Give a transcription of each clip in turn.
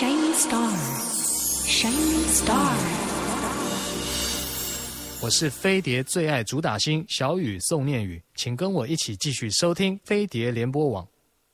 Shining Star, Shining Star。 我是飞碟最爱主打星小雨宋念宇，请跟我一起继续收听飞碟联播网。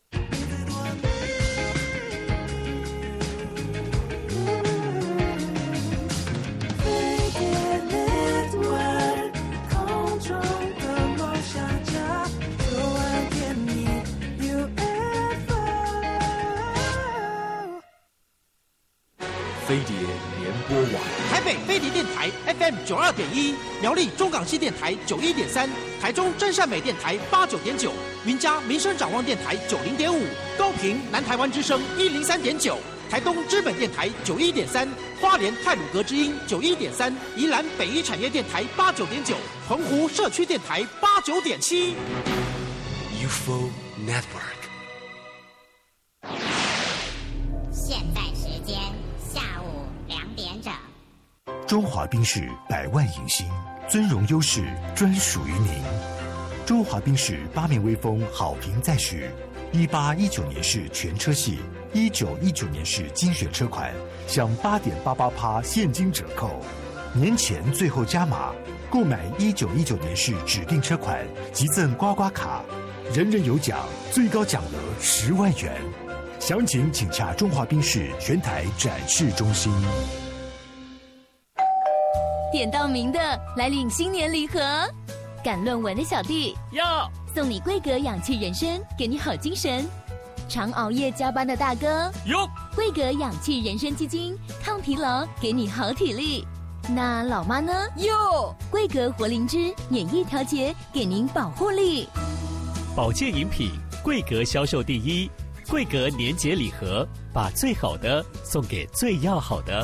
飞碟联播网， 台北飞碟电台 FM 92.1，苗栗中港系电台91.3，台中真善美电台89.9，云嘉民生展望电台90.5，高屏南台湾之声103.9，台东知本电台91.3，花莲太鲁阁之音91.3，宜兰北一产业电台89.9，澎湖社区电台89.7。 UFO Network。 现在时间下午2点整。 中华宾士100万影星，尊荣优势专属于您。中华宾士8面威风好评再续，18、19年式全车系，19、19年式精选车款，享8.88%现金折扣，年前最后加码，购买19、19年式指定车款，即赠刮刮卡，人人有奖，最高奖额10万元。详情请洽中华宾士全台展示中心。 点到名的来领新年礼盒，赶论文的小弟要送你贵格氧气人参，给你好精神；常熬夜加班的大哥有贵格氧气人参基金，抗疲劳，给你好体力。那老妈呢？ 有贵格活灵芝，免疫调节，给您保护力。 保健饮品贵格销售第一，贵格年节礼盒，把最好的送给最要好的。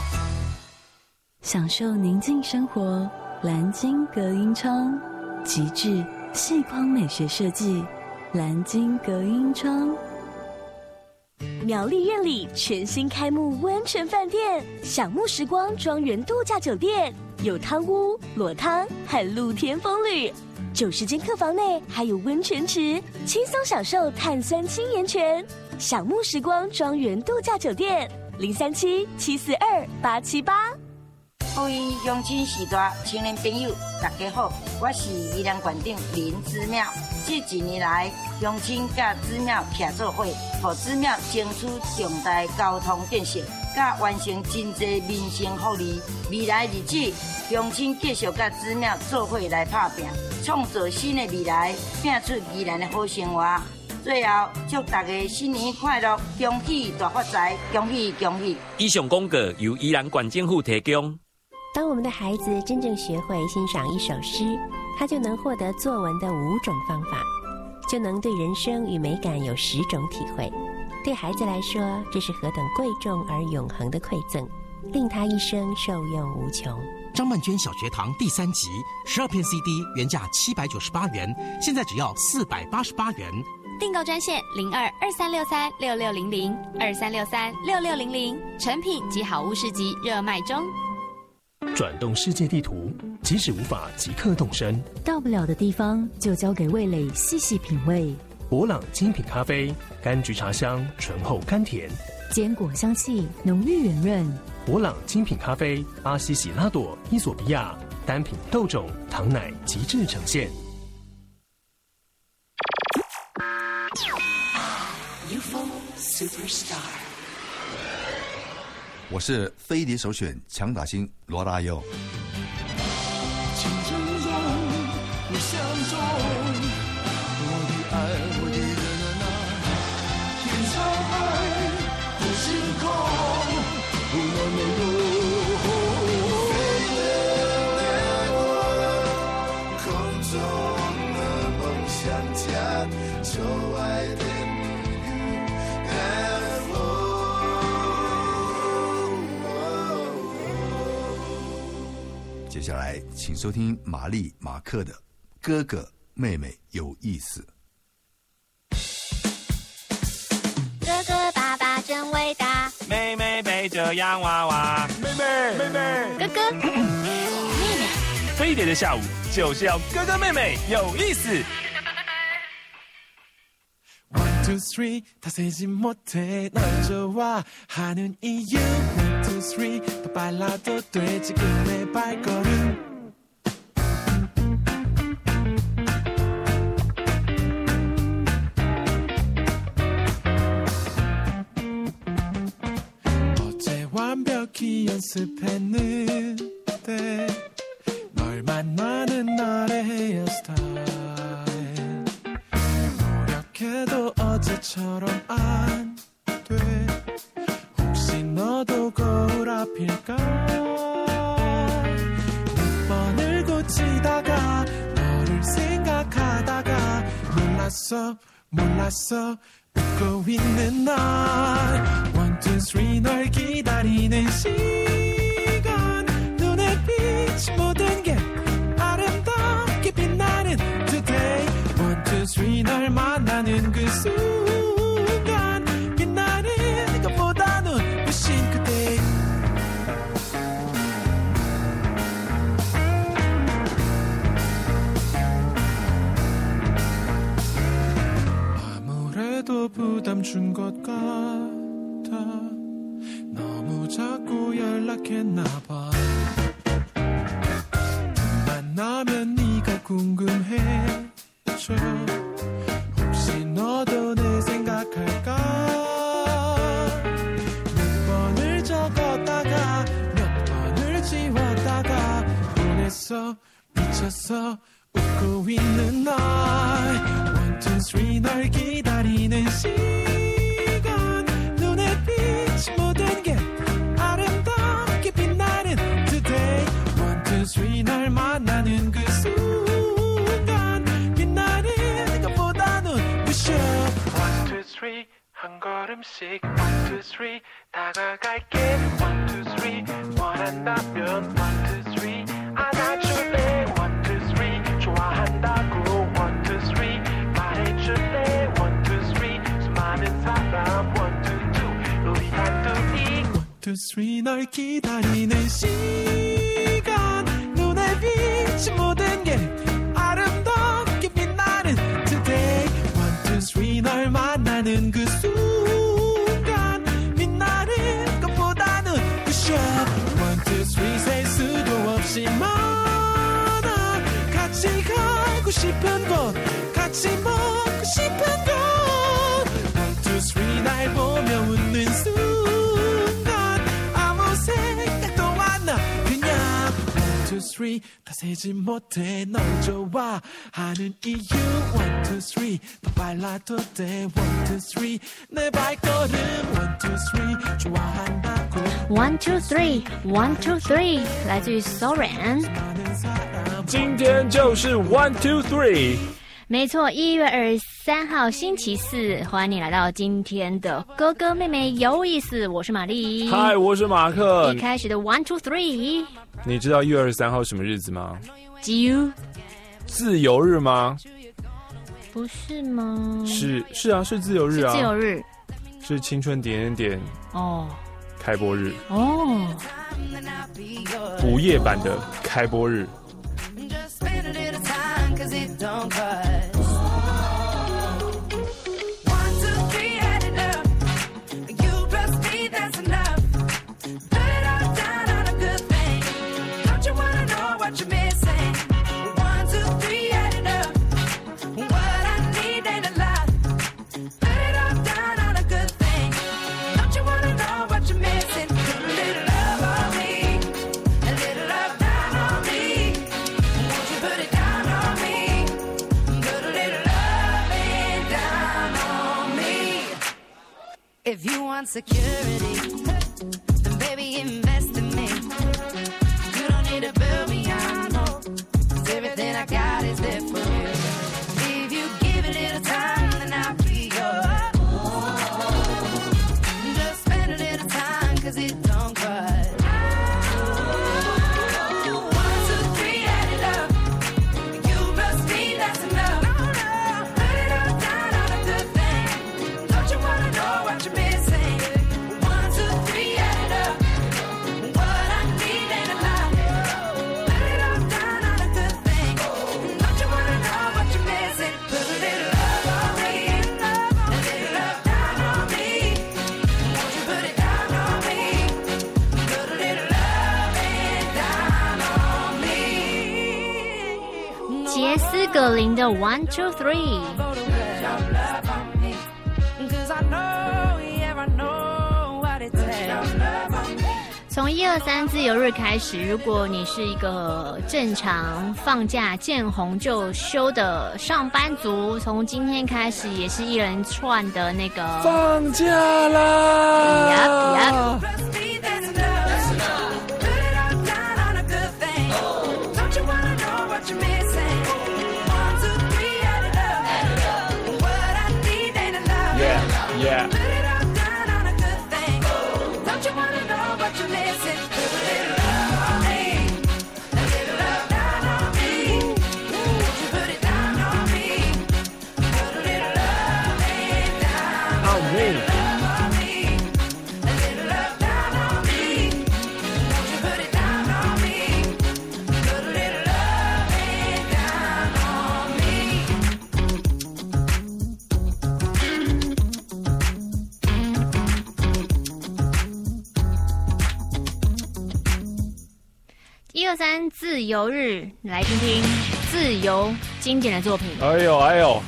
享受宁静生活，蓝鲸隔音窗，极致细光美学设计，蓝鲸隔音窗。 苗栗苑里全新开幕温泉饭店享沐时光庄园度假酒店，有汤屋、裸汤和露天风吕，90间客房内还有温泉池，轻松享受碳酸氢盐泉。享沐时光庄园度假酒店，037-742-878。 各位乡亲时代青年朋友，大家好，我是宜兰县长林姿妙。这1年来，乡亲甲姿妙徛做伙，互姿妙争取重大交通建设，甲完成真侪民生福利。未来日子，乡亲继续甲姿妙做伙来打拼，创造新的未来，拼出宜兰的好生活。最后，祝大家新年快乐，恭喜大发财，恭喜恭喜！ 以上广告由宜兰县政府提供。 当我们的孩子真正学会欣赏一首诗，他就能获得作文的5种方法，就能对人生与美感有10种体会。对孩子来说，这是何等贵重而永恒的馈赠，令他一生受用无穷。 张曼娟小学堂第3集，12片 CD 原价798元，现在只要488元。 订购专线02-2363-6600，2363-6600，成品及好物市集热卖中。 转动世界地图，即使无法即刻动身， 到不了的地方就交给味蕾细细品味。 伯朗精品咖啡，柑橘茶香醇厚甘甜， 坚果香气浓郁圆润。 伯朗精品咖啡，巴西喜拉朵、伊索比亚单品豆种、糖奶极致呈现。 UFO Superstar。 我是飞碟首选强打星罗大佑。 青春中，我相中我的爱，我的人啊，天上海的星空，不能没有。空中的梦想家，就爱的接下来，请收听玛丽马克的《哥哥妹妹有意思》。 哥哥爸爸真伟大， 妹妹背着洋娃娃，妹妹哥哥妹妹。 飞碟的下午就是要哥哥妹妹有意思。 1, 2, two, three 다 세지 못해 널 좋아하는 이유 one, two, three 더 빨라도 돼 지금 내 발걸음 어제 완벽히 연습했는데 널 만나는 날의 헤어스타일 노력해도 어제처럼 안 돼 혹시 너도 거울 앞일까 몇 번을 고치다가 너를 생각하다가 몰랐어 웃고 있는 날 one, two, three 널 기다리는 시간 눈에 비친 모든 게 아름답게 빛나는 today one, two, three 널 만나는 그 순간 빛나는 것보다 눈부신 그대 아무래도 부담 준 것 같아 너무 자꾸 연락했나 봐 만나면 네가 궁금해져 혹시 너도 내 생각할까 몇 번을 적었다가 몇 번을 지웠다가 보냈어 미쳤어 웃고 있는 날 one, two, three 널 기다리는 시간 눈에 비친 모든 게 아름답게 빛나는 today one, two, three 널 만나는 그 순간 빛나는 것보다 눈부셔 one, two, three 한 걸음씩 one, two, three 다가갈게 one, two, three 원한다면 one, two, three 안아줄래 one, two, three 좋아한다고 one, two, three 말해줄래 one, two, three 수많은 사람 one, two, two 우리 단둘이 one, two, three 널 기다리는 시간 눈에 비친 모든 게 아름답게 빛나는 today one, two, three 널 만나는 그 순간 빛나는 것보다 눈부셔 one, two, three 셀 수도 없이 많아 같이 가고 싶은 곳 같이 먹고 싶은 곳 one, two, three 날 보며 웃는 순간 아무 생각도 안 나 그냥 one, two, three 다 세지 못해 널 좋아하는 이유 one, two, three 더 빨라도 돼 one, two, three 내 발걸음 one, two, three 좋아한다고 one, two, three one, two, three 来自于 Soren 今天就是 one, two, three 没错，1月23号星期四，欢迎你来到今天的哥哥妹妹有意思。我是玛丽， 嗨，我是马克。 一开始的 one, two, three， 你知道1月23号什么日子吗？ 自由日吗？ 不是吗？ 是啊，是自由日啊， 是自由日， 是青春点点点哦， 开播日哦， 午夜版的开播日。 Cause it don't cut. 1, 2, 3, add it up. You plus me, that's enough. Put it all down on a good thing. Don't you wanna know what you're missing? 1, 2, 3, add it up. What I need ain't a lot. Put it all down on a good thing. Don't you wanna know what you're missing? Put a little love on me, a little love down on me. Won't you put it down on me? If you want security, then baby invest in me. You don't need to build me out, no. 'Cause everything I got is there for you. If you give a little time, then I'll be yours. Just spend a little time, 'cause it don't cut. 1, 2, 3, add it up. You plus me, that's enough. Put it all down on a good thing. Don't you wanna know what you're missing? 1, 2, 3, add it up. What I need ain't a lot. Put it all down on a good thing. Don't you wanna know what you're missing? 斯格林的 One Two Three。从123自由日开始，如果你是一个正常放假见红就休的上班族，从今天开始也是一连串的那个放假啦！Yeah. 123自由日，来听听自由经典的作品。 哎呦哎呦！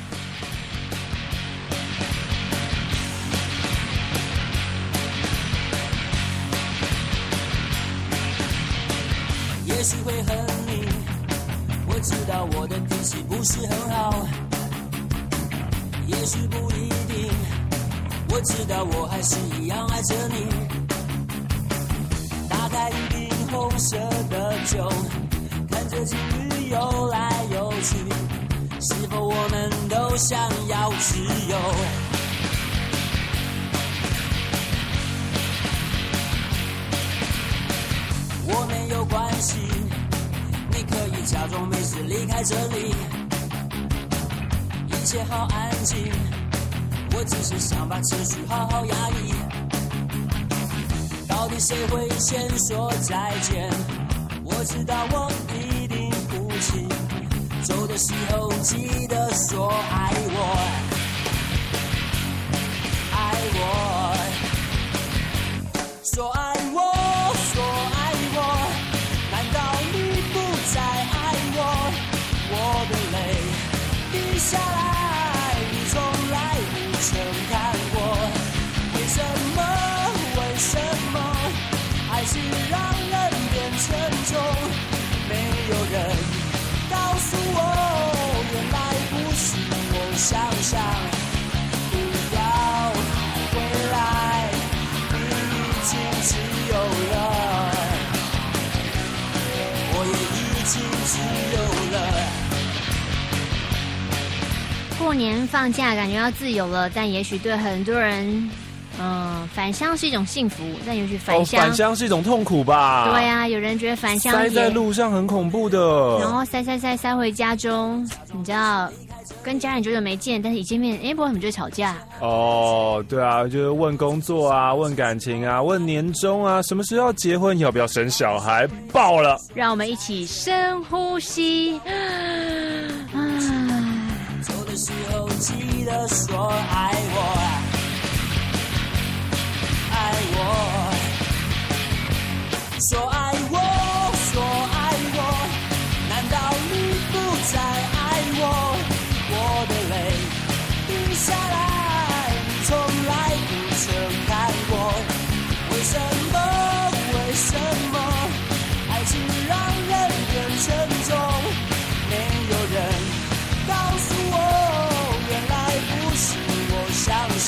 也许会恨你，我知道我的脾气不是很好。也许不一定，我知道我还是一样爱着你。打开一瓶红色的酒，看着情侣游来游去，是否我们都想要自由？我没有关系，你可以假装没事离开这里，一切好安静，我只是想把情绪好好压抑。到底谁会先说再见？我知道我一定不行，走的时候记得说爱我，爱我，说爱我，说爱我，难道你不再爱我？我的泪滴下来，你从来不曾看过，为什么？为什么爱情让人变沉重？没有人告诉我，原来不是我想象。不要回来，你已经自由了，我也已经自由了。 过年放假感觉要自由了，但也许对很多人返乡是一种幸福，但也许返乡是一种痛苦吧？ 对呀、有人觉得返乡塞在路上很恐怖的， 然后塞回家中，你知道，跟家人久久没见，但是一见面，不知道怎么就会吵架。 哦，对啊，就是问工作啊，问感情啊，问年终啊，什么时候要结婚，要不要生小孩，爆了！ 让我们一起深呼吸。 走的时候记得说爱我。爱我，说爱我，说爱我，难道你不再爱我？我的泪滴下来，你从来不曾看过，为什么？为什么爱情让人变沉重？没有人告诉我，原来不是我想象。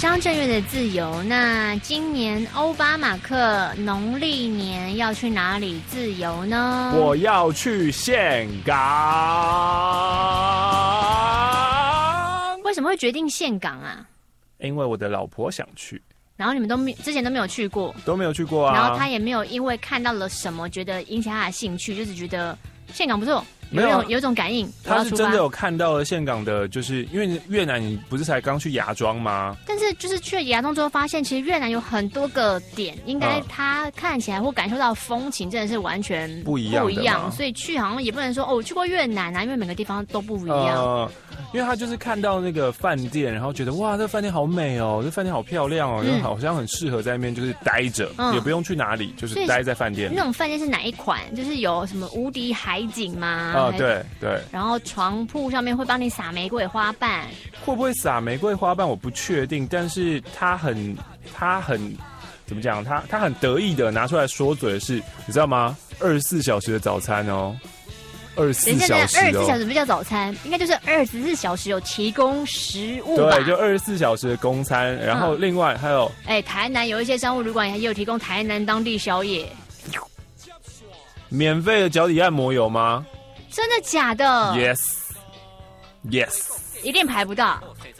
商正月的自由。那今年欧巴马克农历年要去哪里自由呢？ 我要去岘港。 为什么会决定岘港啊？ 因为我的老婆想去。 然后你们之前都没有去过？ 都没有去过啊。 然后他也没有因为看到了什么觉得引起他的兴趣，就只觉得岘港不错。有一种感应， 他是真的有看到了岘港的，就是因为越南你不是才刚去芽庄吗？ 但是就是去了芽庄之后，发现其实越南有很多个点，应该他看起来或感受到风情真的是完全不一样，所以去好像也不能说我去过越南啊，因为每个地方都不一样。 因为他就是看到那个饭店，然后觉得哇，这饭店好美哦，这饭店好漂亮哦，就好像很适合在那边就是待着，也不用去哪里，就是待在饭店。 那种饭店是哪一款？就是有什么无敌海景吗？ 对。 然后床铺上面会帮你撒玫瑰花瓣， 会不会撒玫瑰花瓣我不确定，但是他很怎么讲？他很得意的拿出来说嘴的是，你知道吗？24小时的早餐哦。24小时 ，24小时不叫早餐，应该就是24小时有提供食物吧？ 对，就24小时的供餐，然后另外还有， 台南有一些商务旅馆也有提供台南当地宵夜， 免费的脚底按摩有吗？ 真的假的 ？Yes， 一定排不到。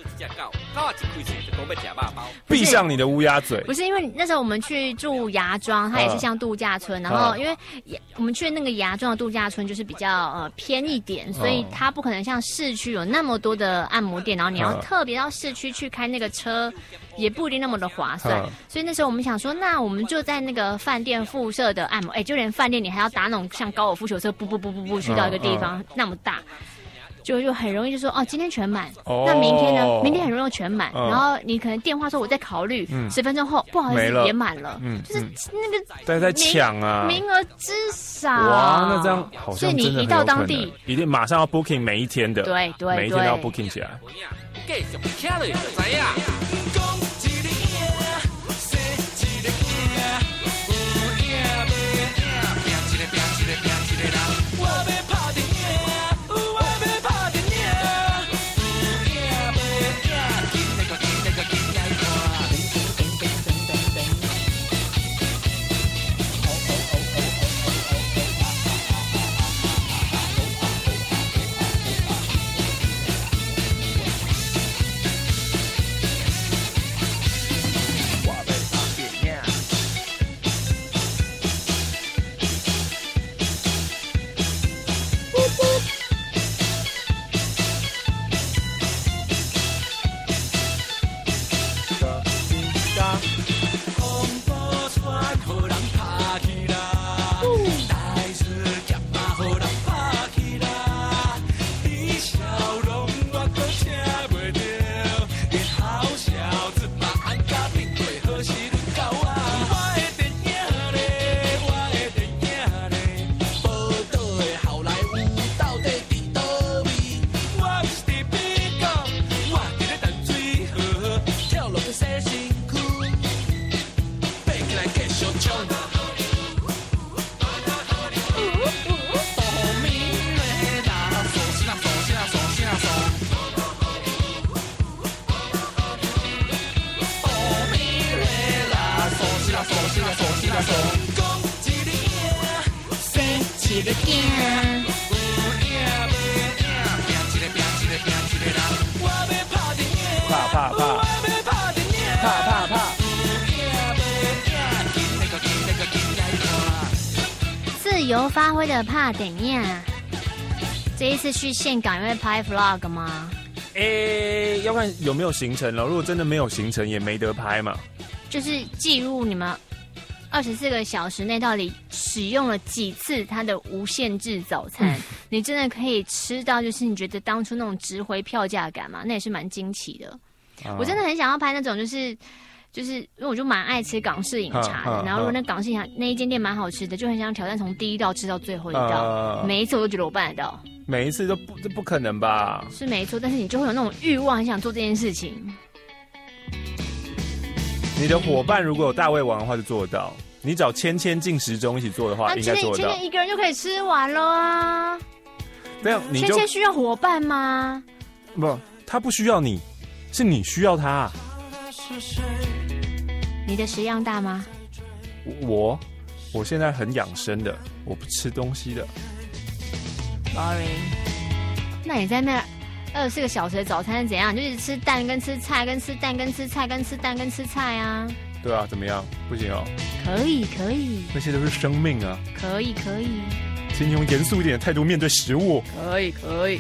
闭上你的乌鸦嘴！ 不是因为那时候我们去住芽庄，它也是像度假村，然后因为我们去那个芽庄的度假村就是比较偏一点，所以它不可能像市区有那么多的按摩店，然后你要特别到市区去开那个车，也不一定那么的划算。所以那时候我们想说，那我们就在那个饭店附设的按摩，就连饭店你还要打那种像高尔夫球车，不去到一个地方那么大。就很容易就说今天全满，那明天呢？明天很容易全满，然后你可能电话说我在考虑，10分钟后不好意思也满了，就是那个大家在抢啊， 名额之少。 哇，那这样好像所以你一到当地， 一定马上要 booking 每一天的， 对， 每一天都要 booking 起来。 自由发挥的怕怎样？这一次去岘港会拍 vlog 吗？ 要看有没有行程了。如果真的没有行程，也没得拍嘛。 就是记录你们24个小时内到底使用了几次它的无限制早餐，你真的可以吃到就是你觉得当初那种值回票价感嘛？那也是蛮惊奇的。我真的很想要拍那种就是因为我就蛮爱吃港式饮茶的，然后如果那港式饮茶那一间店蛮好吃的，就很想挑战从第一道吃到最后一道，每一次我都觉得我办得到。 每一次都不可能吧？ 是没错，但是你就会有那种欲望，很想做这件事情。 你的伙伴如果有大胃王的话，就做得到。你找芊进食中一起做的话，应该做得到。 芊一个人就可以吃完了啊！ 这样你就芊需要伙伴吗？ 不，他不需要你，是你需要他。 是谁？ 你的食量大吗？ 我现在很养生的，我不吃东西的。 Boring。那你在那24个小时的早餐是怎样？就是吃蛋跟吃菜，跟吃蛋跟吃菜，跟吃蛋跟吃菜啊。 对啊，怎么样？不行哦。 可以。 那些都是生命啊。 可以。 请你用严肃一点的态度面对食物。 可以。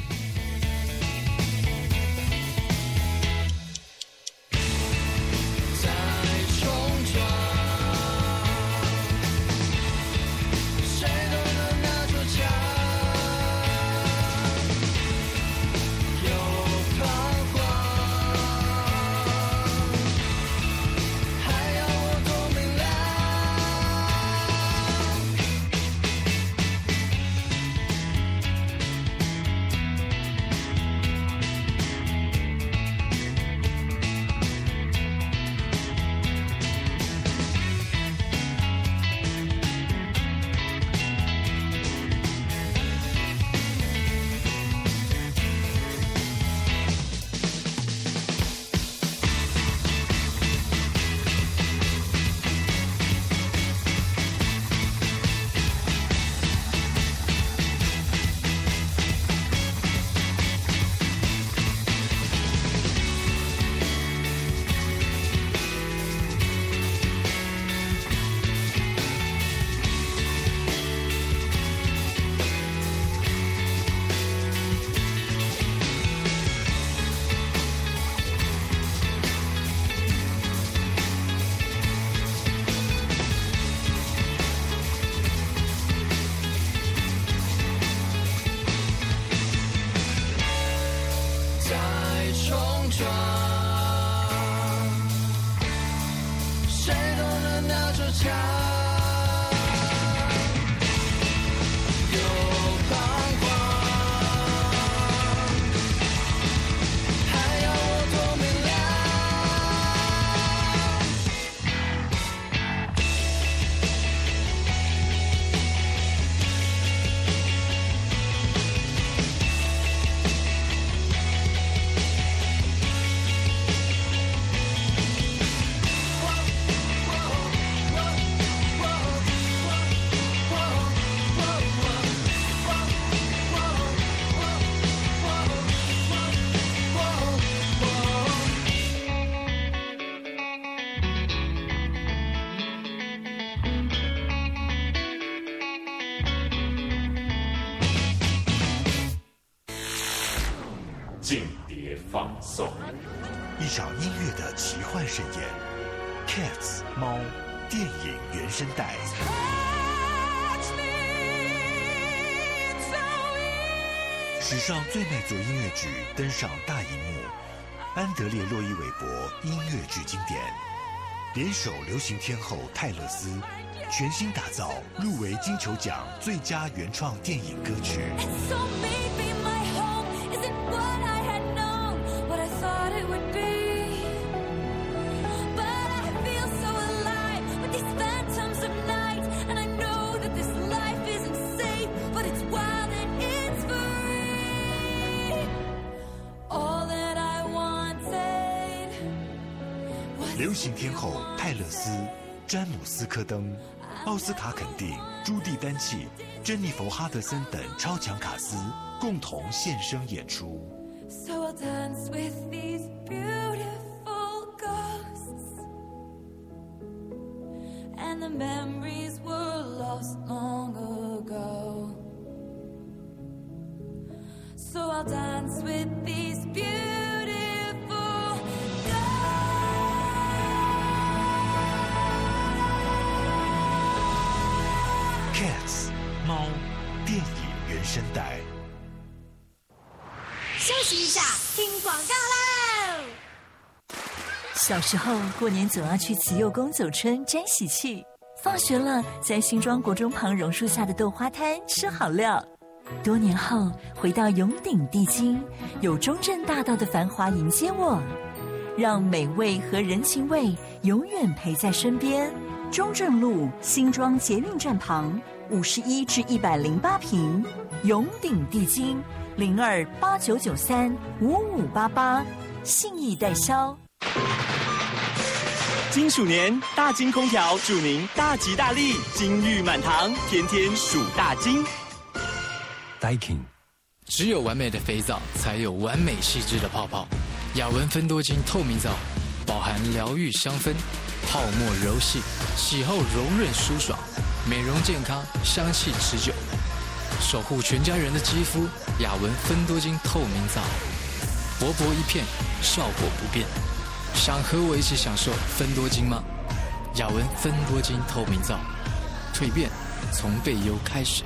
静碟放送， 一场音乐的奇幻盛宴。Cats 猫电影原声带。史上最卖座音乐剧登上大荧幕，安德烈·洛伊韦伯音乐剧经典，联手流行天后泰勒斯，全新打造入围金球奖最佳原创电影歌曲。流行天后泰勒斯、詹姆斯·科登、奥斯卡肯定、朱蒂·丹契、珍妮佛·哈德森等超强卡司共同现身演出。So I'll dance with these beautiful ghosts, and the memories were lost long ago. So I'll dance with these beautiful Cats 猫电影原声带。 休息一下，听广告喽！ 小时候过年总要去慈幼宫走春沾喜气，放学了在新庄国中旁榕树下的豆花摊吃好料。多年后回到永鼎地精，有中正大道的繁华迎接我，让美味和人情味永远陪在身边。中正路新庄捷运站旁51至108坪，永鼎地精0289935588，信义代销。 金鼠年，大金空调祝您大吉大利，金玉满堂，天天数大金。 Daikin， 只有完美的肥皂，才有完美细致的泡泡。雅文芬多精透明皂，饱含疗愈香氛，泡沫柔细，洗后柔润舒爽，美容健康，香气持久，守护全家人的肌肤。雅文芬多精透明皂，薄薄一片，效果不变。想和我一起享受芬多精吗？雅文芬多精透明皂，蜕变从背忧开始。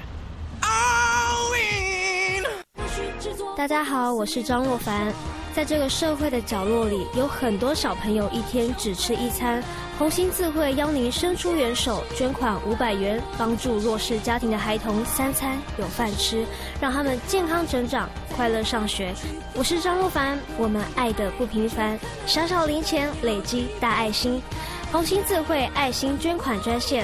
大家好，我是张若凡。在这个社会的角落里，有很多小朋友一天只吃一餐。红心智慧邀您伸出援手，捐款500元，帮助弱势家庭的孩童3餐有饭吃，让他们健康成长，快乐上学。我是张若凡，我们爱的不平凡，小小零钱累积大爱心。红心智慧爱心捐款专线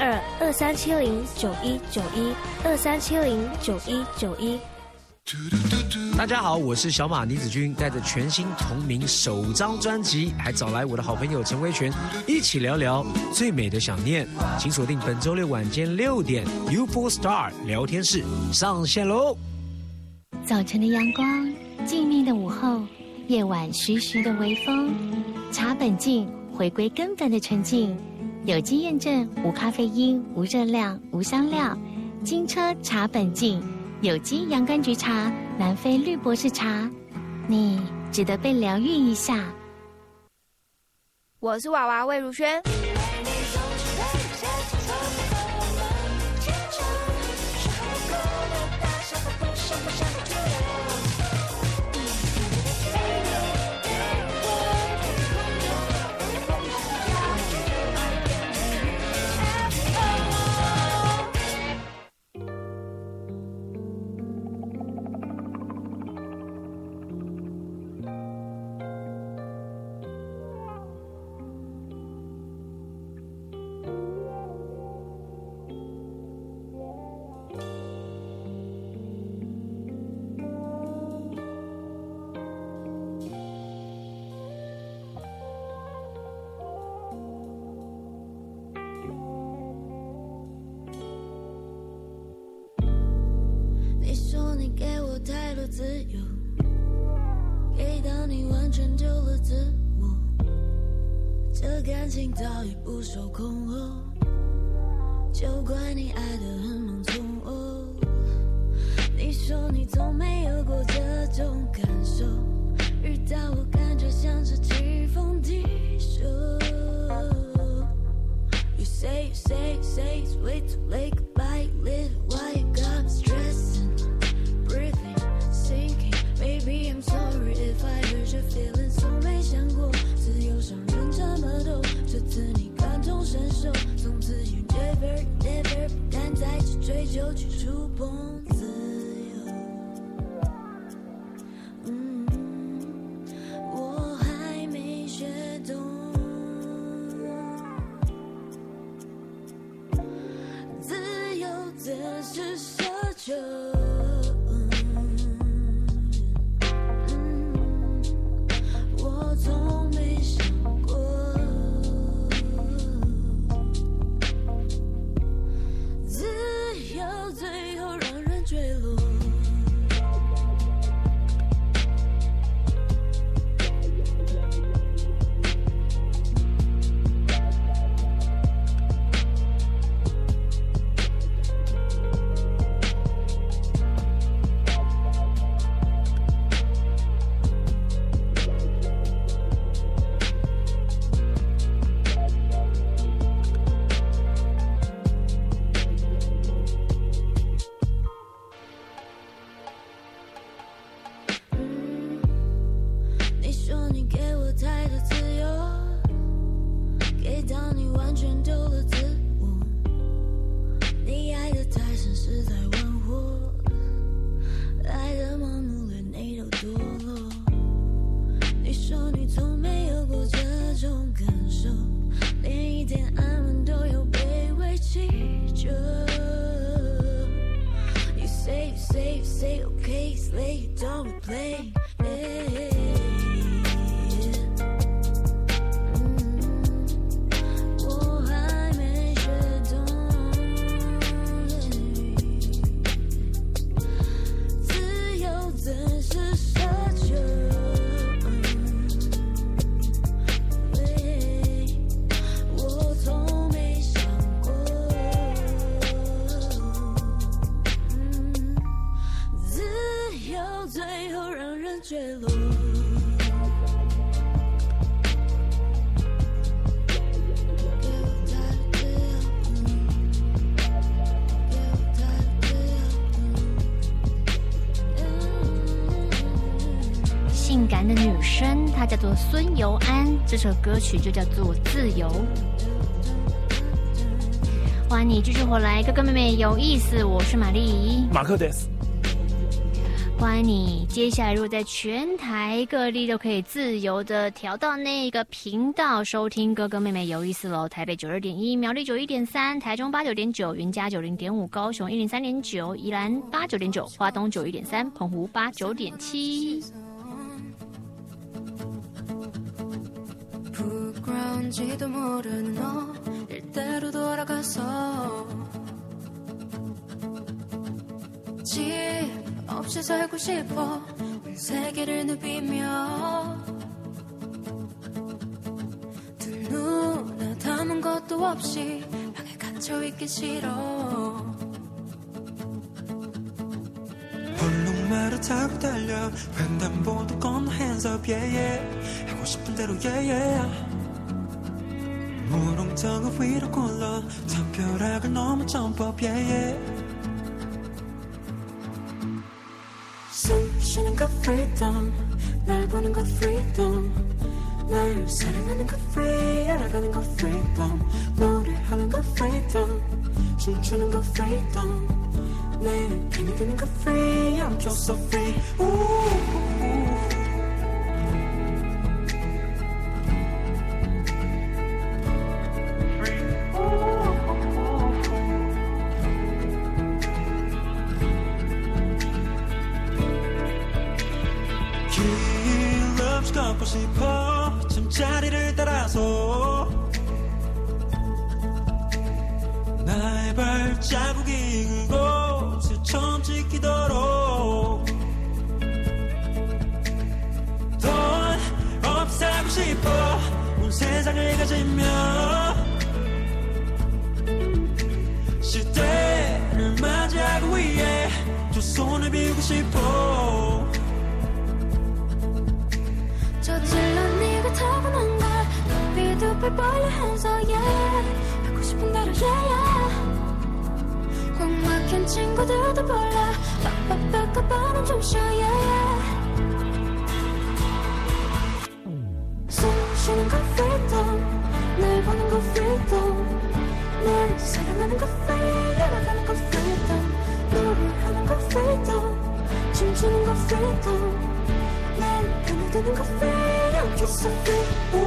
02-2370-9191，2370-9191。 大家好，我是小马倪子君，带着全新同名首张专辑，还找来我的好朋友陈威全，一起聊聊最美的想念。请锁定本周六晚间6点 UFO Star 聊天室上线喽。 早晨的阳光，静谧的午后，夜晚徐徐的微风，茶本静，回归根本的纯净。有机验证，无咖啡因，无热量，无香料，金车茶本静。有机洋甘菊茶，南非绿博士茶，你值得被疗愈一下。 我是娃娃魏如萱。 自由，给到你完全丢了自我，这感情早已不受控哦，就怪你爱得很盲从哦。你说你从没有过这种感受，遇到我感觉像是棋逢敌手。You say it's way too late, goodbye, live why you got me stressing, breathing.Baby, I'm sorry if I hurt your feelings. 从没想过自由伤人这么多，这次你感同身受，从此 you never 不敢再去追求，去触碰自由。我还没学懂，自由只是奢求。从没想过，自由最后让人坠落。 感的女生，她叫做孙尤安，这首歌曲就叫做《自由》。欢迎你继续回来，哥哥妹妹有意思，我是玛丽， 马克德斯。 欢迎你，接下来如果在全台各地都可以自由的调到那个频道收听哥哥妹妹有意思喽。台北92.1，苗栗91.3，台中89.9，云嘉90.5，高雄103.9，宜兰89.9，花东91.3，澎湖89.7。 부끄러운지도 모르는 너 일대로 돌아가서 집 없이 살고 싶어 온 세계를 누비며 두 눈에 담은 것도 없이 방에 갇혀있기 싫어 볼록마루 타고 달려 횡단보도 건너 hands up yeah yeah 하고 싶은 대로 yeah yeah 무릉덩어 위로 굴러 담벼락을 넘어 jump up yeah yeah 숨 쉬는 것 freedom 날 보는 것 freedom 날 사랑하는 것 free 알아가는 것 freedom 노래하는 것 freedom 춤추는 것 freedom 내 편이 되는 것 free I'm just so free 길 없이 걷고 싶어 잠자리를 따라서 나의 발자국이 그곳에 처음 찍히도록 돈 없이 살고 싶어 온 세상을 가지며 시대를 맞이하기 위해 두 손을 빌고 싶어 저질러 네가 타고난 걸 눈빛 두팔 벌려 hands up yeah 하고 싶은 대로 yeah yeah 꽉 막힌 친구들도 몰라 빡빡 빡빡 좀 쉬어 yeah 숨 쉬는 것 freedom 날 보는 것 freedom 날 사랑하는 것 free 알아가는 것 freedom 노래하는 것 freedom 춤추는 것 freedom 날 편이 되는 것 free I'm just so free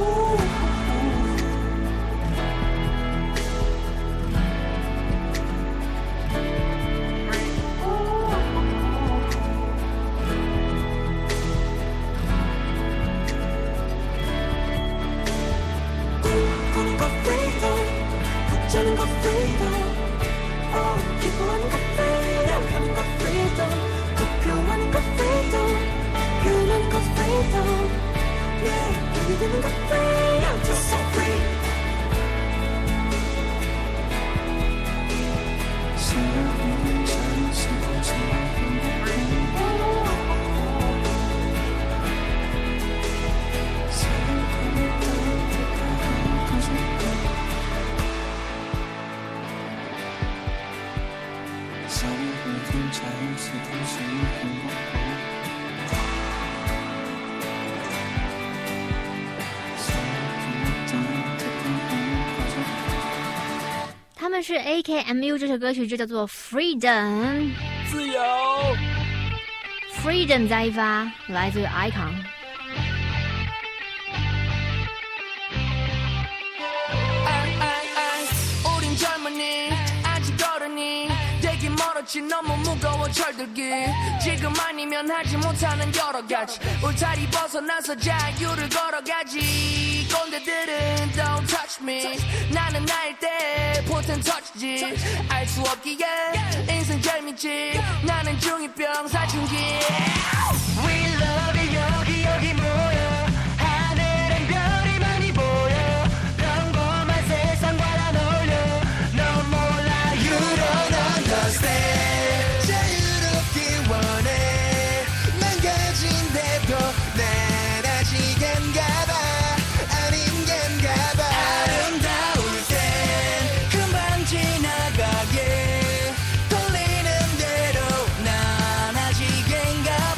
보는 것 freedom 붙자는 것 freedom 기뻐하는 것 freedom 하는 것 freedom 투표하는 것 freedom 표현하는 것 freedom 내 편이 되는 것 free I'm just so free 새로운 자연스러운 他们是 AKMU， 这首歌曲就叫做 Freedom， 自由。 Freedom 再一发，来自 Icon。 우린 젊으니 아직 어른이 되기 멀었지 너무 무거워 철들기 지금 아니면 하지 못하는 여러 가지 울타리 벗어나서 자유를 걸어가지 꼰대들은 don't touch me 나는 나일 때 포텐 터치지 알 수 없기에 인생 재밌지 나는 중2병 사춘기 We love it 여기 여기 모여 하늘엔 별이 많이 보여 평범한 세상과 난 어울려 넌 몰라 You don't understand 자유롭길 원해 난 가진 대도 난 아직 안 가봐 아닌 겐가 봐 아름다울 땐 금방 지나가게 돌리는 대로 난 아직 겐가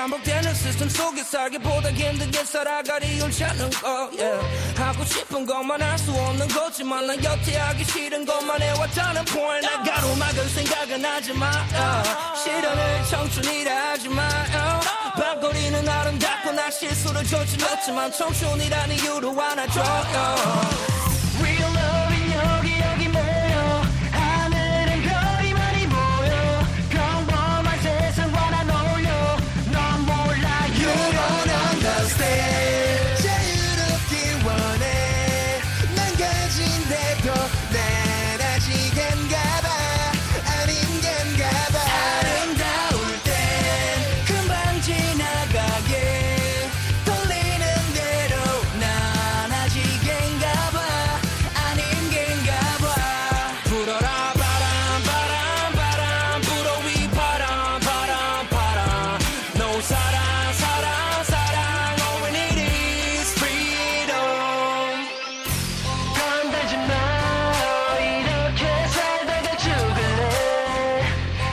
반복되는 시스템 속에 살기보다 힘들게 살아갈 이유를 찾는 거 yeah. 하고 싶은 것만 할 수 없는 거지만 난 여태 하기 싫은 것만 해왔다는 point 난 가로막을 생각은 하지마 실현을 청춘이라 하지마 밤거리는 아름답고 나 실수를 저질렀지만 청춘이란 이유로 안아줘 Real love인 여기 모여 하늘은 별이 많이 보여 평범한 세상과 난 어울려 넌 몰라 You don't understand 자유롭길 원해 난 가진데도 난 아직 안가봐 아닌 건가봐 아름다울 땐 금방 지나가게 돌리는 대로 난 아직 안가봐 아닌 건가봐 불어라 바람 바람 바람 불어 위 바람 바람 바람 No 사랑 사랑 사랑 All we need is freedom 건들지 마 이렇게 살다가 죽을래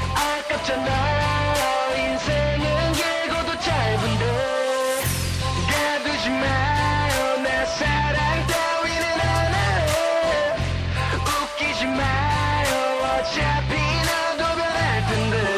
아깝잖아 인생은 길고도 짧은데 가두지 마요 내 사랑 따위는 안 할래 웃기지 마요 어차피 나도 변할 텐데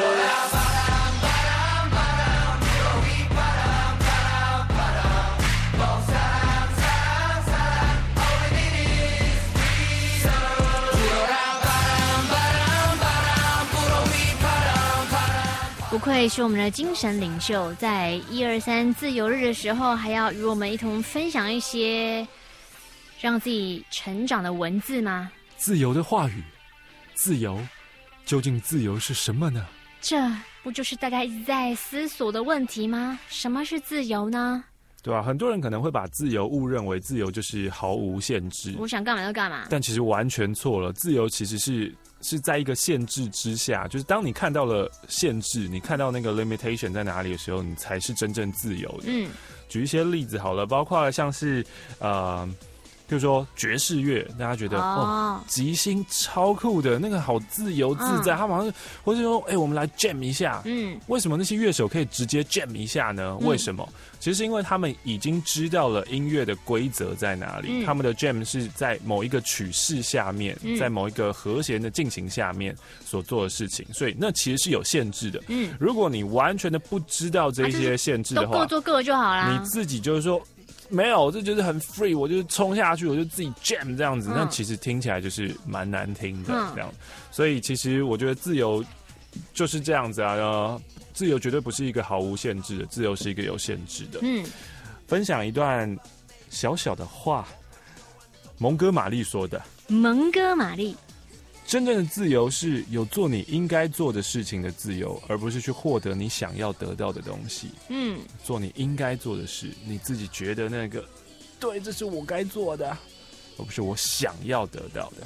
바람 바람 바람 불어 위 바람 바람 바람 뭐 사랑 사랑 사랑 All we need is freedom 불어라 바람 바람 바람 불어 위 바람 바람 不愧是我们的精神领袖，在123自由日的时候，还要与我们一同分享一些让自己成长的文字吗？ 自由的话语，自由，究竟自由是什么呢？ 这不就是大家一直在思索的问题吗？什么是自由呢？ 对吧？很多人可能会把自由误认为自由就是毫无限制， 我想干嘛就干嘛， 但其实完全错了。自由其实是在一个限制之下，就是当你看到了限制，你看到那个 limitation 在哪里的时候，你才是真正自由的。举一些例子好了，包括像是比如说爵士乐，大家觉得即兴超酷的那个好自由自在，他马上或者说我们来 jam 一下，为什么那些乐手可以直接 jam 一下呢？为什么？其实是因为他们已经知道了音乐的规则在哪里，他们的 jam 是在某一个曲式下面，在某一个和弦的进行下面所做的事情，所以那其实是有限制的。如果你完全的不知道这些限制的话， 都各做各就好啦。 你自己就是说没有，这就是很 free， 我就冲下去，我就自己 jam 这样子，那其实听起来就是蛮难听的这样。所以其实我觉得自由就是这样子啊，自由绝对不是一个毫无限制的，自由是一个有限制的。分享一段小小的话，蒙哥马利说的。 蒙哥马利。 真正的自由是有做你应该做的事情的自由，而不是去获得你想要得到的东西。做你应该做的事，你自己觉得那个对，这是我该做的，而不是我想要得到的。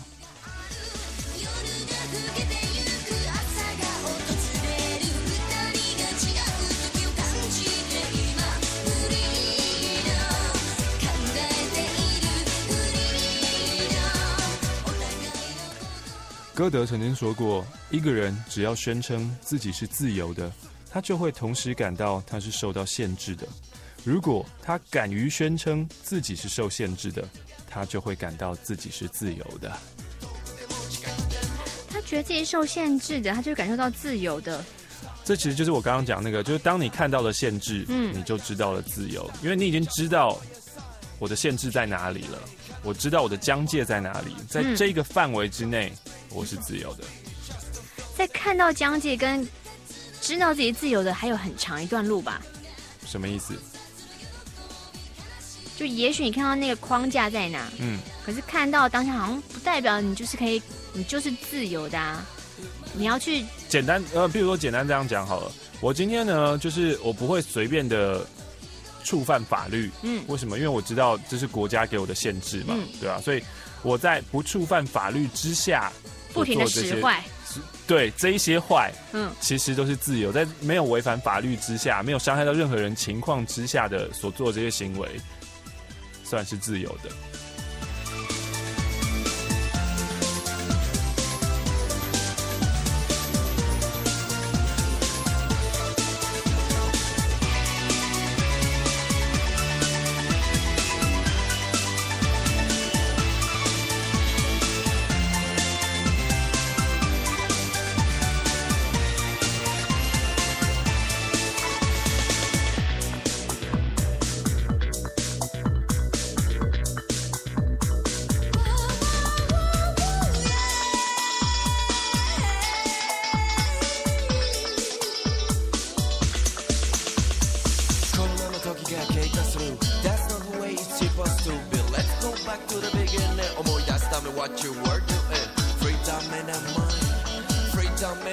歌德曾经说过，一个人只要宣称自己是自由的，他就会同时感到他是受到限制的。如果他敢于宣称自己是受限制的，他就会感到自己是自由的。 他觉得自己受限制的，他就感受到自由的。 这其实就是我刚刚讲那个，就是当你看到了限制，你就知道了自由，因为你已经知道我的限制在哪里了，我知道我的疆界在哪里，在这个范围之内，我是自由的。 在看到疆界跟知道自己自由的还有很长一段路吧？ 什么意思？ 就也许你看到那个框架在哪，可是看到当下好像不代表你就是可以，你就是自由的啊。你要去简单比如说简单这样讲好了，我今天呢，就是我不会随便的触犯法律，为什么？因为我知道这是国家给我的限制嘛，对吧？所以我在不触犯法律之下， 不停的使坏， 对这一些坏，其实都是自由，在没有违反法律之下，没有伤害到任何人情况之下的所做的这些行为，算是自由的。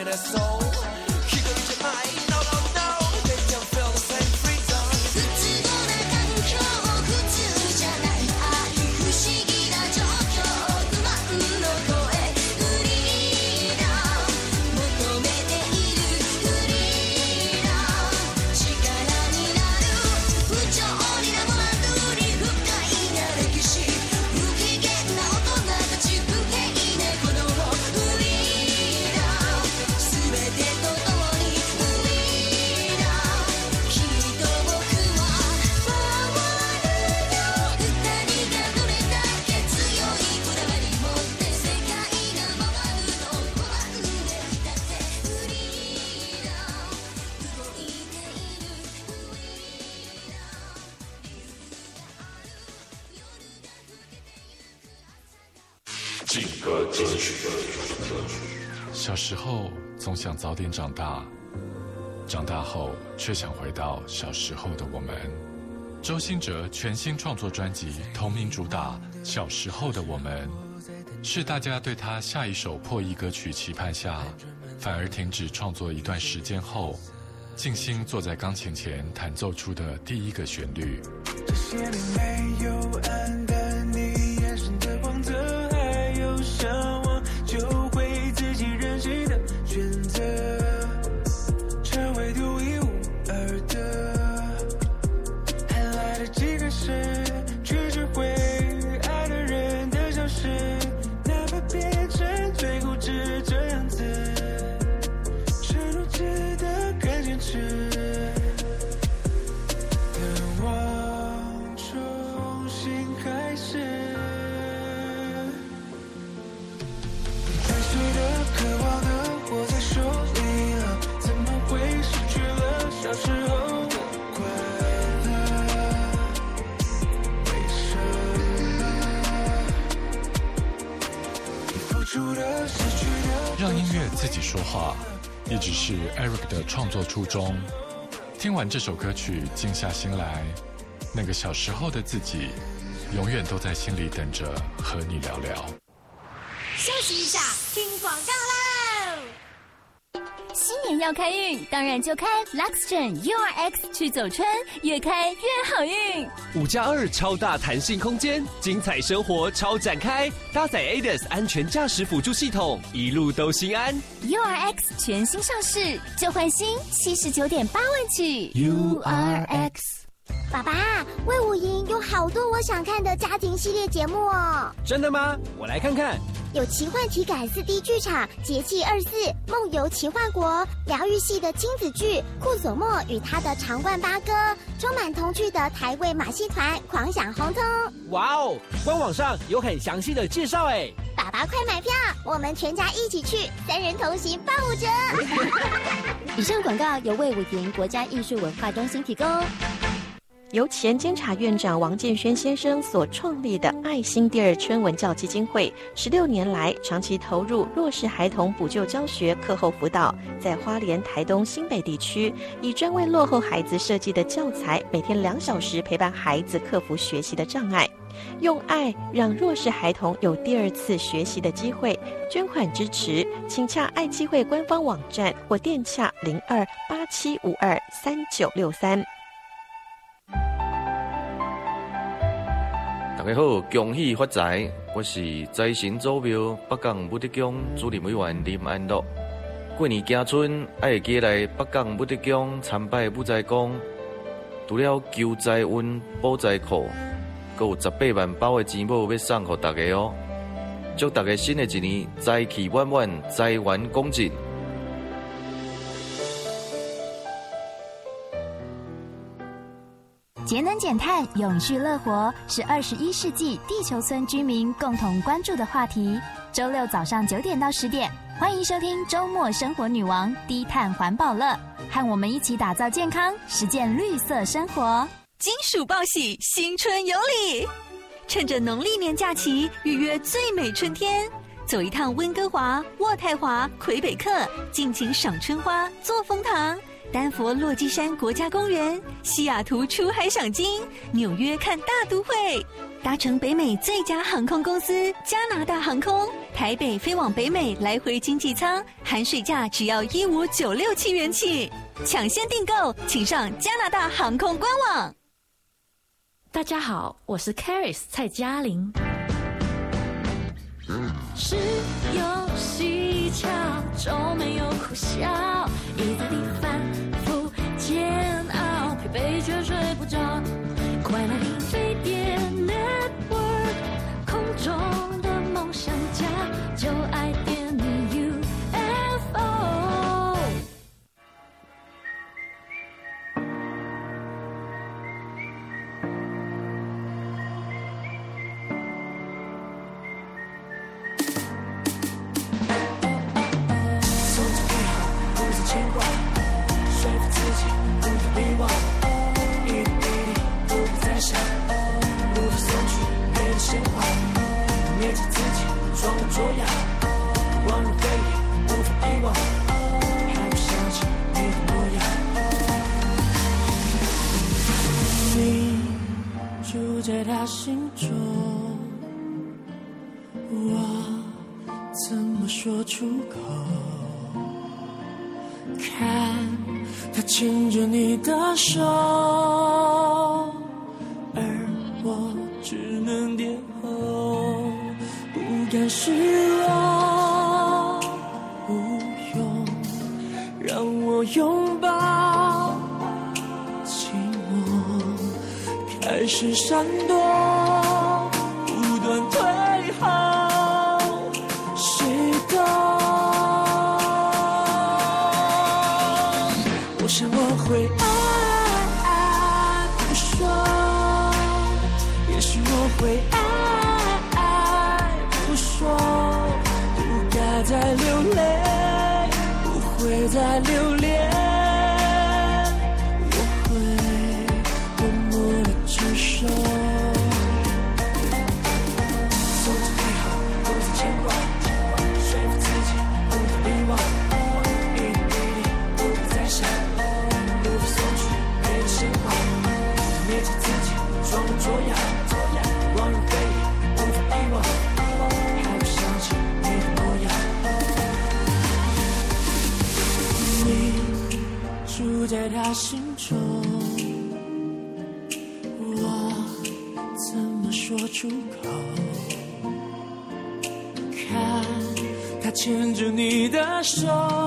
in their soul. Kick up your mind, no, no, no, they can feel the same freedom. 普通な環境、普通じゃない愛、不思議な状況、不満の声、フリーダム、求めているフリーダム、力になる、不条理なモラルに不快な歴史、不機嫌な大人たち、不平な子供、フリーダム、全てと共にフリーダム、君と僕は回るよ、二人がどれだけ強いこだわり持って世界が回るのを不安でだってフリーダム、動いている劲歌金曲。 小时候总想早点长大，长大后却想回到小时候的我们。周兴哲全新创作专辑同名主打《小时候的我们》，是大家对他下一首破译歌曲期盼下，反而停止创作一段时间后，静心坐在钢琴前弹奏出的第一个旋律。 这些年没有暗淡你眼神的光泽，还有向往，就会自己任性的选择，成为独一无二的。还来得及开始，拒绝会爱的人的消失，哪怕变成最固执这样子，承诺值得更坚持。等我重新开始，追随的、渴望的，握在手里了，怎么会失去了小时候的快乐？为什么？付出的、失去的， 让音乐自己说话，一直是 Eric 的创作初衷。听完这首歌曲，静下心来，那个小时候的自己，永远都在心里等着和你聊聊。 休息一下，听广告喽！ 新年要开运，当然就开 Luxgen URX 去走春，越开越好运。 5+2超大弹性空间，精彩生活超展开，搭载 ADAS 安全驾驶辅助系统，一路都心安。 URX 全新上市，旧换新79.8万起。URX。 爸爸，魏武营有好多我想看的家庭系列节目哦。 真的吗？我来看看。 有奇幻体感4D 剧场、节气24、梦游奇幻国，疗愈系的亲子剧库索莫与他的长冠八哥，充满童趣的台味马戏团狂想红通。 哇哦，官网上有很详细的介绍哎。 爸爸快买票，我们全家一起去，3人同行8.5折。 以上广告由魏武营国家艺术文化中心提供。 由前监察院长王建煊先生所创立的爱心第二春文教基金会，16年来长期投入弱势孩童补救教学、课后辅导，在花莲、台东、新北地区，以专为落后孩子设计的教材，每天2小时陪伴孩子克服学习的障碍，用爱让弱势孩童有第2次学习的机会。捐款支持，请洽爱基会官方网站或电洽0287523963。 大家好，恭喜发财！我是财神祖庙北港武德宫主任委员林安乐。过年迎春，爱记来北港武德宫参拜武财公，除了求财运、保财库，还有18万包的钱宝要送给大家哦！祝大家新的一年财气满满，财源广进。 节能减碳、永续乐活是21世纪地球村居民共同关注的话题。周六早上9点到10点，欢迎收听周末生活女王低碳环保乐，和我们一起打造健康，实践绿色生活。 金属报喜，新春有礼！趁着农历年假期，预约最美春天，走一趟温哥华、渥太华、魁北克，尽情赏春花、坐风塘。丹佛落基山国家公园、西雅图出海赏金、纽约看大都会，搭乘北美最佳航空公司加拿大航空， 台北飞往北美来回经济舱，含税价只要15967元起，抢先订购，请上加拿大航空官网。 大家好，我是 Caris 蔡嘉玲。是有蹊跷，就没有苦笑，一在地反复煎熬，疲惫却睡不着。快来听飞碟 Network， 空中的梦想家，就爱点你 UFO。 在他心中，我怎么说出口？看他牵着你的手，而我只能点头，不敢示弱，不用让我拥抱。开始闪躲，不断退后，谁懂？我想我会爱不说，也许我会爱不说，不该再流泪，不会再留恋。手，从此以后不再牵挂，说服自己不再遗忘，一点一滴不再想，不再索取别人鲜花，勉强自己装模作样，往日回忆无法遗忘，还不想起你的模样。你住在他心中。说出口，看他牵着你的手，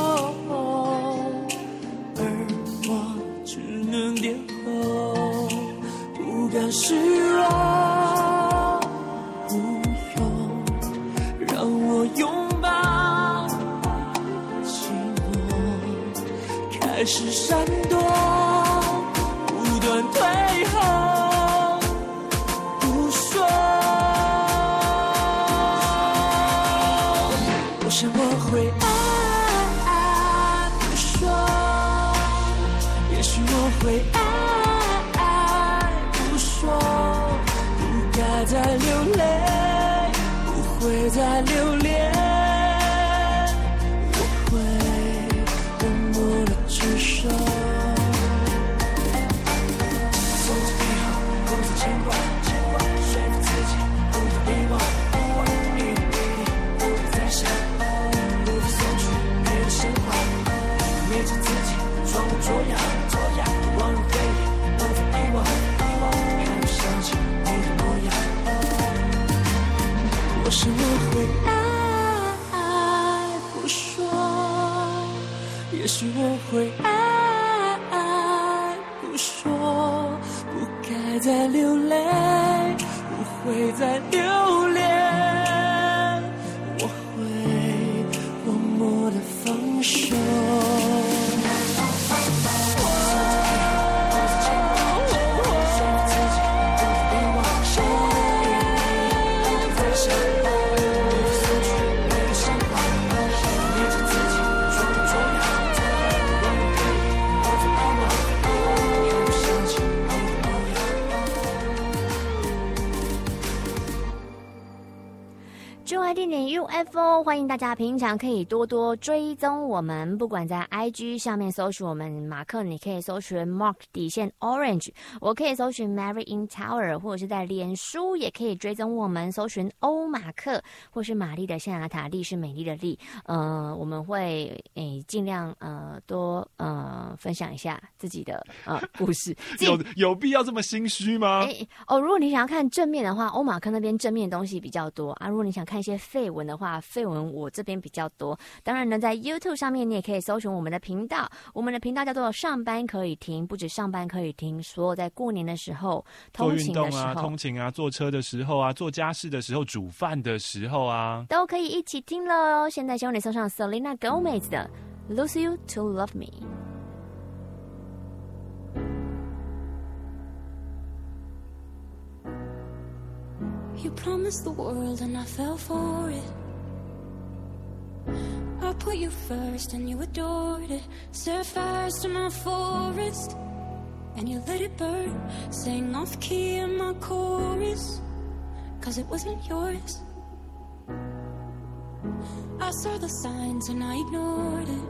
而我只能点头，不敢示弱，不用让我拥抱，寂寞开始闪躲，不断退后。我想我会爱不说，也许我会爱不说，不该再流泪，不会再留恋，我会默默地承受。从此以后不再牵挂，说服自己不再遗忘，一点一滴不再想。勉强自己装模作样，往日回忆无法遗忘，还不想起你的模样。我想我会爱不说，也许我会爱不说，不该再流泪，不会再留恋，我会默默地放手。 FO， 欢迎大家平常可以多多追踪我们，不管在 IG 上面搜寻我们马克，你可以搜寻 Mark 底线 Orange， 我可以搜寻 Mary in Tower， 或者是在脸书也可以追踪我们，搜寻欧马克，或是玛丽的象牙塔，丽是美丽的丽。我们会尽量多分享一下自己的故事。 有必要这么心虚吗？ 如果你想要看正面的话，欧马克那边正面的东西比较多啊。如果你想看一些绯闻的话，绯闻我这边比较多。当然呢，在 YouTube 上面你也可以搜寻我们的频道，我们的频道叫做上班可以听，不止上班可以听，所有在过年的时候、通勤的时候、 通勤啊、坐车的时候啊、做家事的时候、煮饭的时候啊， 都可以一起听喽。现在希望你送上 Selena Gomez 的 Lose You to Love Me。You promised the world and I fell for it. I put you first and you adored it. Set fires to my forest and you let it burn. Sang off key in my chorus, 'cause it wasn't yours. I saw the signs and I ignored it.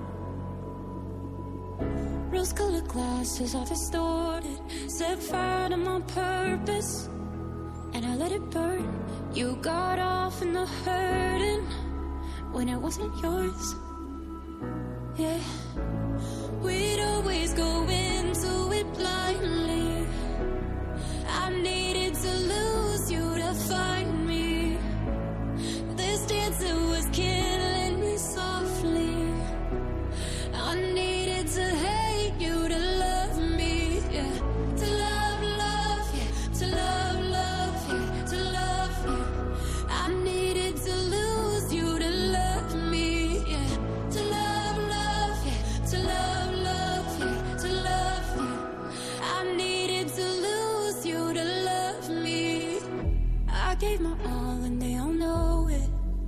Rose-colored glasses are distorted. Set fire to my purpose and I let it burn. You got off in the hurting when it wasn't yours. Yeah, we'd always go into it blindly. I needed to lose you to find me. This dancer was killing me softly. I needed to hate you to love me. Yeah, to love, yeah, to love, yeah, to love you. I needed to lose you to love me. Yeah, to love, yeah, to love, yeah, to love you. I needed to lose you to love me. I gave my all and they all know it.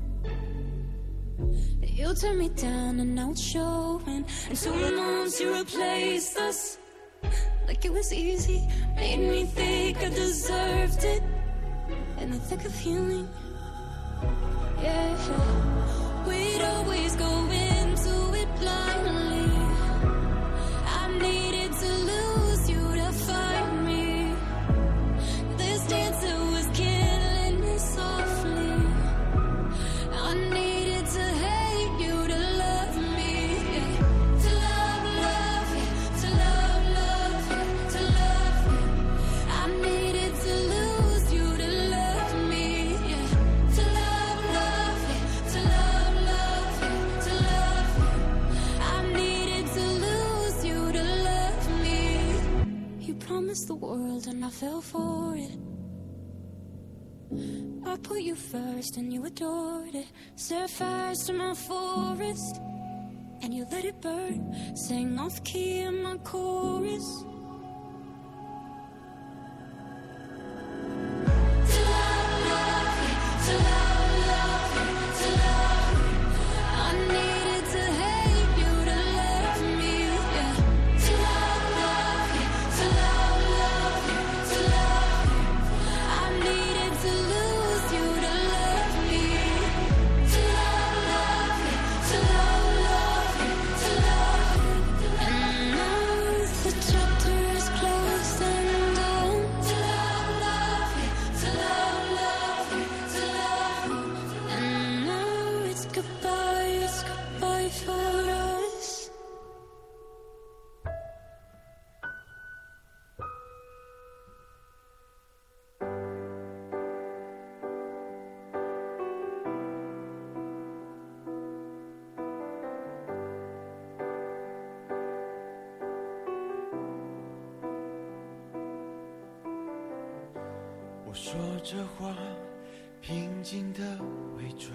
You turned me down and now it's showing. And 2 months you replaced us like it was easy. Made me think I deserved it in the thick of healing. Yeah, we'd always go into it blindly. I needed to lose you to find me. This dancer was killing me softly. I needed to hate you to love me. Yeah, to love, yeah, to love, yeah, to love you. I needed to lose you to love me. Yeah, to love, yeah, to love, yeah, to love you. I needed to lose you to love me. You promised the world and I fell for it. I put you first and you adored it. Set fires to my forest and you let it burn. Sang off key in my chorus. To love, to love, to love. I needed to hate you to love me. Yeah, to love, to love, to love. I needed to lose you to love me. To love, to love, to love. And now the chapter is closed and done. To love, to love, to love. And now it's goodbye for us. 我说这话，平静的伪装。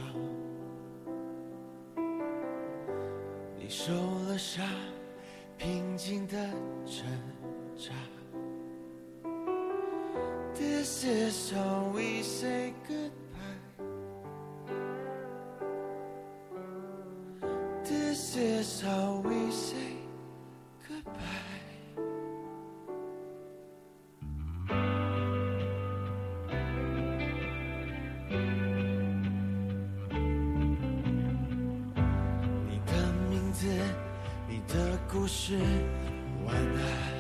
你受了伤，平静的挣扎。This is how we say goodbye. This is how we say goodbye. 你的故事晚安。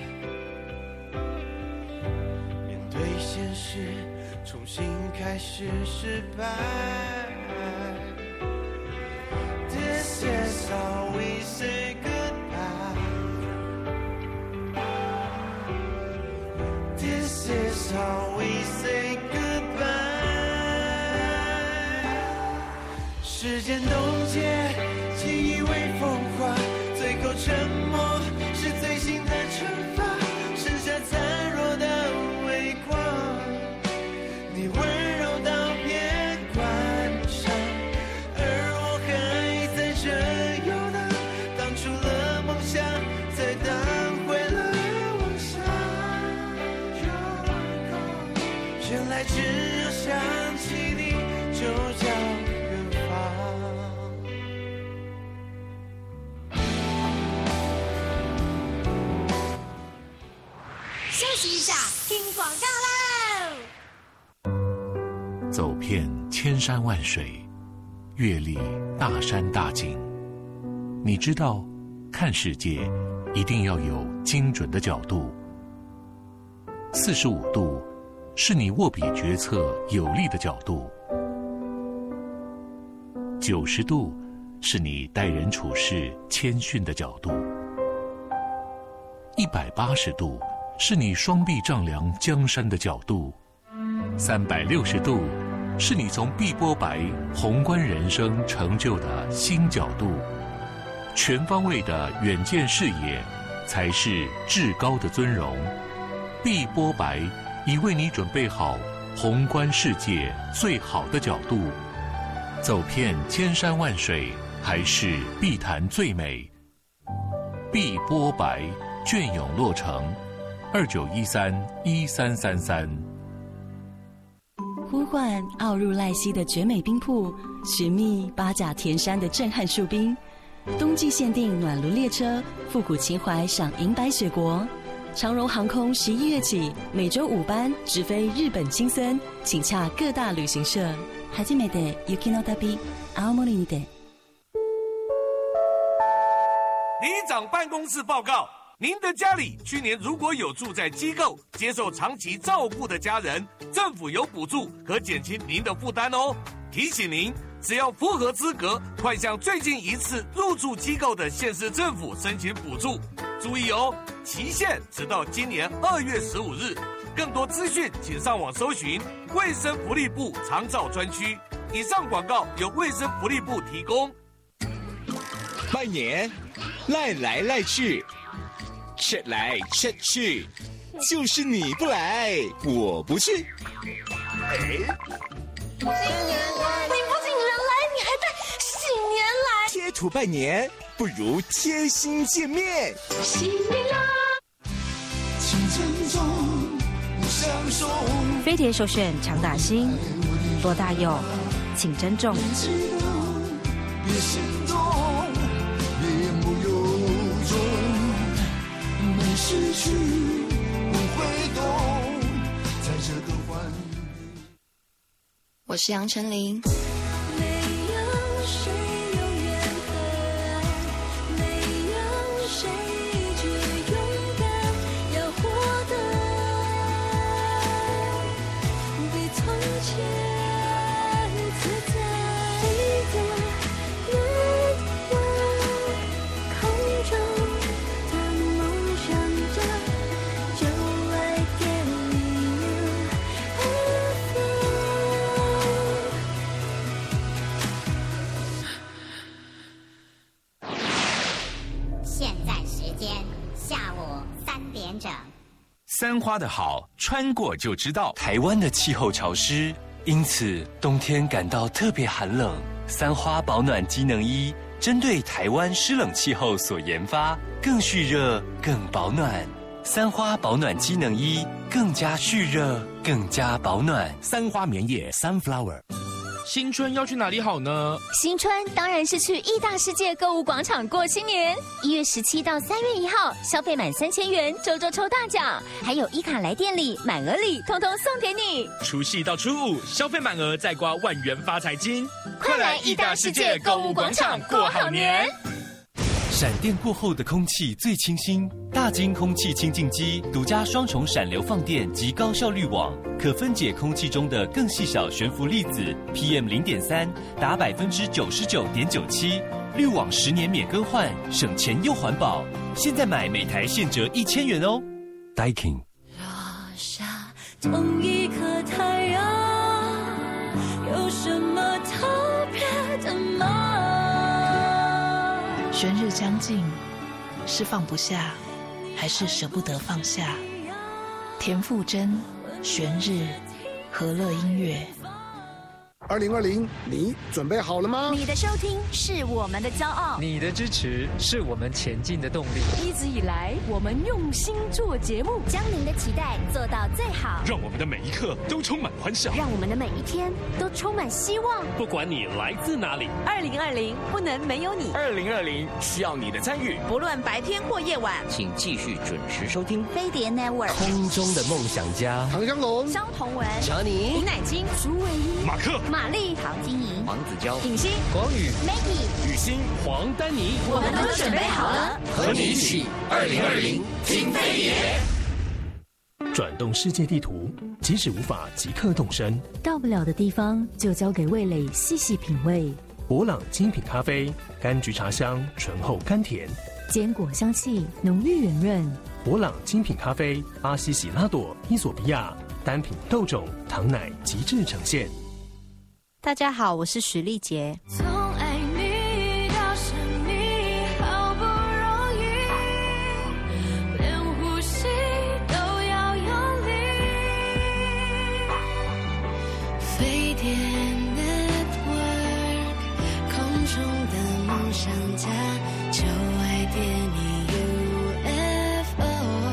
面对现实，重新开始失败。This is how we say goodbye. This is how we say goodbye. 时间冻结，记忆微风化，最后沉默是最新的惩罚，剩下残弱的微光，你温柔到别关上，而我还在这游荡，当初了梦想，再当回了妄想。原来只有想起你，就叫远方。 休息一下，听广告喽。 走遍千山万水，阅历大山大景，你知道，看世界一定要有精准的角度。45度是你握笔决策有力的角度，90度是你待人处事谦逊的角度，180度是你双臂丈量江山的角度，360度是你从碧波白宏观人生成就的新角度。全方位的远见视野才是至高的尊荣。碧波白已为你准备好宏观世界最好的角度，走遍千山万水，还是碧潭最美。碧波白，隽永落成，29131333。 呼唤奥入赖溪的绝美冰瀑，寻觅八甲田山的震撼树冰。冬季限定暖炉列车，复古情怀赏银白雪国。长荣航空11月起每周5班直飞日本青森，请洽各大旅行社。初めて雪の旅、青森にて。 里长办公室报告。您的家里去年如果有住在机构接受长期照顾的家人，政府有补助可减轻您的负担哦。提醒您，只要符合资格，快向最近一次入住机构的县市政府申请补助。注意哦，期限直到今年2月15日。更多资讯请上网搜寻卫生福利部长照专区。以上广告由卫生福利部提供。 拜年，赖来赖去。吃来吃去，就是你不来，我不去。 新年来，你不仅人来，你还带新年来。 贴图拜年不如贴心见面。 新年啦！青春中不相送。 飞碟首选常打新，罗大佑，请珍重。 别心动，别不由衷。没失去不会懂，在这个欢愉。 我是杨丞琳。 没有谁永远和爱，没有谁一直勇敢，要活得比从前自在。飞在远空中。 三花的好，穿过就知道。台湾的气候潮湿，因此冬天感到特别寒冷。三花保暖机能衣，针对台湾湿冷气候所研发，更蓄热、更保暖。三花保暖机能衣，更加蓄热，更加保暖。 三花棉叶 Sunflower。 新春要去哪里好呢？ 新春当然是去义大世界购物广场过新年。1月17到3月1号，消费满3000元，周周抽大奖，还有一卡来店礼、满额礼，通通送给你。 除夕到初五，消费满额再刮万元发财金。 快来义大世界购物广场过好年！ 闪电过后的空气最清新，大金空气清净机独家双重闪流放电及高效滤网，可分解空气中的更细小悬浮粒子 PM0.3，达99.97%，滤网10年免更换，省钱又环保。现在买每台现折1000元哦。Daikin。 同一颗太阳，有什么特别的吗？ 悬日将近，是放不下，还是舍不得放下？田馥甄，悬日，和乐音乐。 2020，你准备好了吗？ 你的收听是我们的骄傲， 你的支持是我们前进的动力。 一直以来，我们用心做节目， 将您的期待做到最好， 让我们的每一刻都充满欢笑， 让我们的每一天都充满希望。 不管你来自哪里 ，2020不能没有你。 2020需要你的参与， 不论白天或夜晚， 请继续准时收听飞碟 Network。 空中的梦想家， 唐湘龙、 萧同文、 查尼、 林乃菁、 朱伟一、 马克、 玛丽、陶晶莹、 黄子佼、 尹欣、 广宇、 Maggie、 雨欣、黄丹妮， 我们都准备好了， 和你一起2020听飞碟。 转动世界地图，即使无法即刻动身， 到不了的地方就交给味蕾细细品味。 伯朗精品咖啡，柑橘茶香醇厚甘甜， 坚果香气浓郁圆润。 伯朗精品咖啡，阿西喜拉朵、伊索比亚单品豆种糖奶极致呈现。 大家好，我是许丽杰。 从爱你到生你，好不容易，连呼吸都要用力。飞碟 Network， 空中的梦想家，就爱点你 UFO。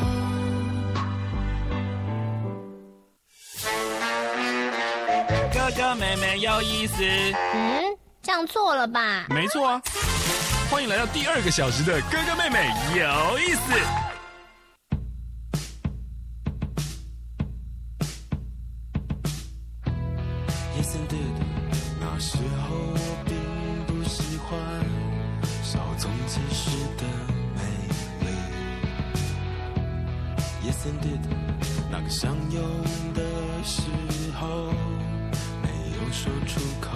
哥哥妹妹有意思。 这样错了吧？ 没错啊。欢迎来到第2个小时的哥哥妹妹有意思。 Yes indeed， 那时候我并不喜欢稍纵即逝的美丽。Yes indeed， 那个相拥的时候没有说出口。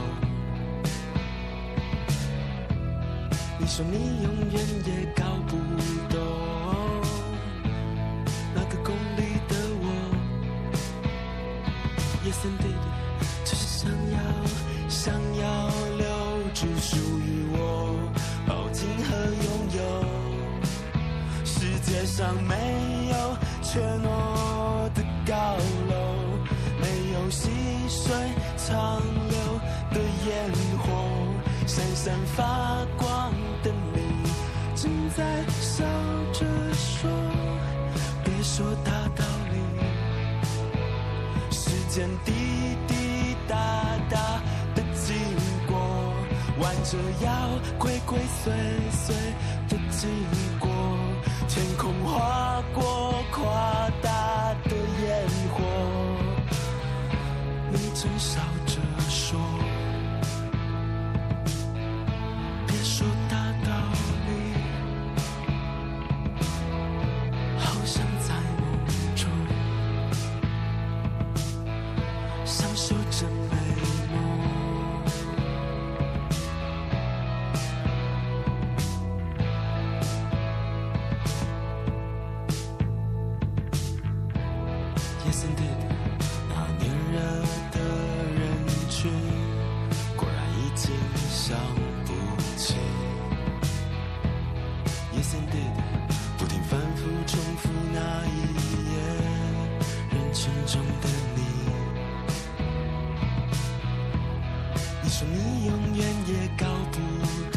你说你永远也搞不懂那个功利的我。Yes indeed， 只是想要留住属于我抱紧和拥有。世界上没有缺诺的高楼，没有细水长流的烟火，闪闪发光的你正在笑着说，别说大道理。时间滴滴答答的经过，弯着腰鬼鬼祟祟的经过，天空划过夸大的烟火，你正笑着说，别说大道理，好像在梦中享受着美梦。Yes indeed， 那黏热的人群果然已经想不起。Yes indeed， 不停反复重复那一页人群中的你。你说你永远也搞不懂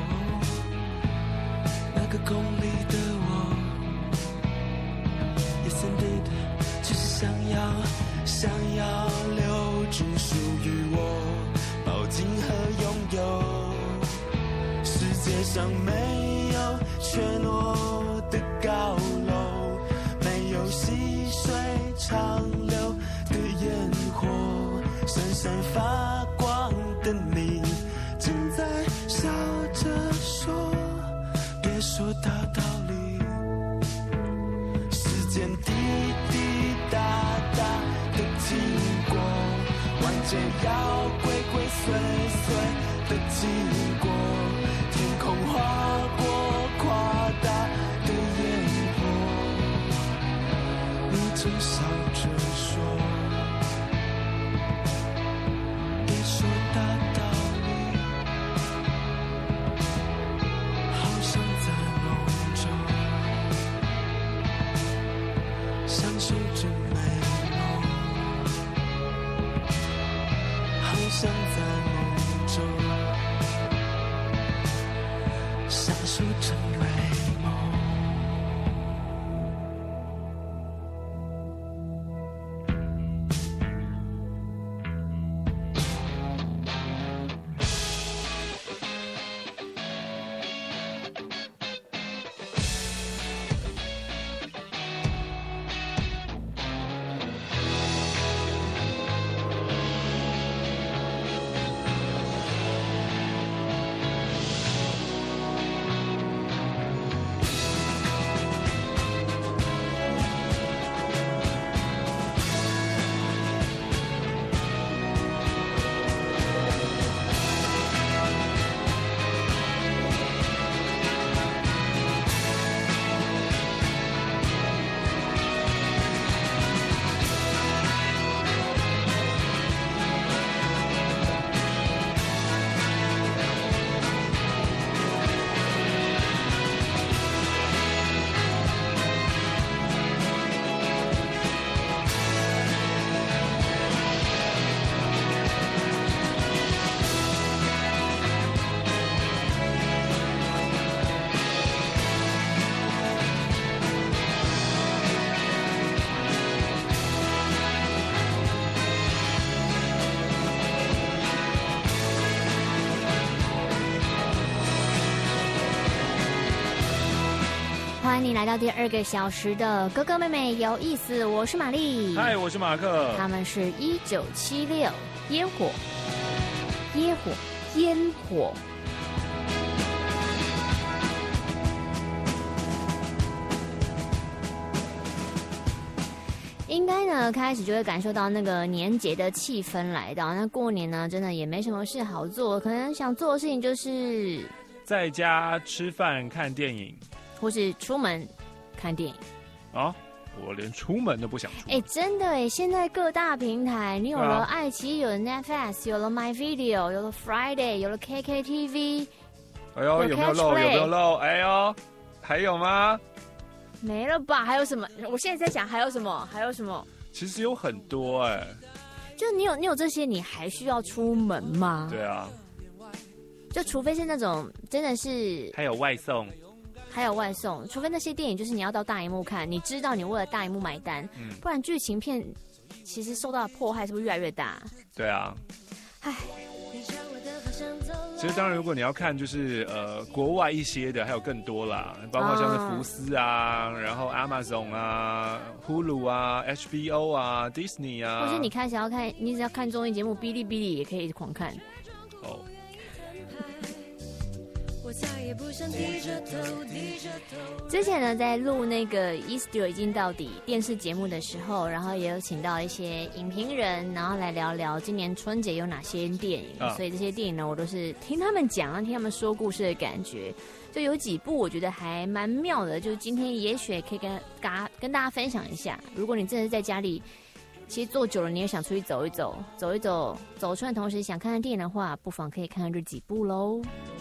那个功利的我。Yes indeed， 只是想要留住属于我抱紧和拥有。世界上没有缺诺的高楼，没有细水长流的烟火，闪闪发光的你正在笑着说，别说大道理，时间滴滴答答的经过，万劫要鬼鬼祟祟的经过，天空划过夸大的烟火，你正笑着说，别说大道理，好像在梦中享受着美梦，好像在梦中享受着美梦。 欢迎你来到第2个小时的哥哥妹妹有意思，我是玛丽， 嗨，我是马克。 他们是1976烟火，烟火，烟火。应该呢，开始就会感受到那个年节的气氛来到。那过年呢，真的也没什么事好做，可能想做的事情就是在家吃饭、看电影， 或是出门看电影。 啊，我连出门都不想出。 真的哎，现在各大平台，你有了爱奇艺，有了 Netflix， 有了 My Video， 有了 Friday， 有了 KKTV。 哎呦，有没有漏？有没有漏？哎呦，还有吗？ 没了吧？还有什么？我现在在讲还有什么？还有什么？ 其实有很多哎。 就你有这些，你还需要出门吗？ 对啊。 就除非是那种真的是。 还有外送。 还有外送，除非那些电影就是你要到大荧幕看，你知道你为了大荧幕买单，不然剧情片其实受到的迫害是不是越来越大？ 对啊。 唉。 其实当然，如果你要看就是国外一些的，还有更多啦，包括像是福斯啊，然后 Amazon 啊、Hulu 啊、HBO 啊、Disney 啊， 或是你开始要看，你只要看综艺节目，哔哩哔哩也可以一直狂看。 哦。 之前呢，在录那个 Easter 已经到底电视节目的时候，然后也有请到一些影评人，然后来聊聊今年春节有哪些电影。所以这些电影呢，我都是听他们讲，听他们说故事的感觉。就有几部我觉得还蛮妙的，就是今天也许可以跟大家分享一下。如果你真的是在家里，其实坐久了，你也想出去走一走，走春的同时想看看电影的话，不妨可以看看这几部喽。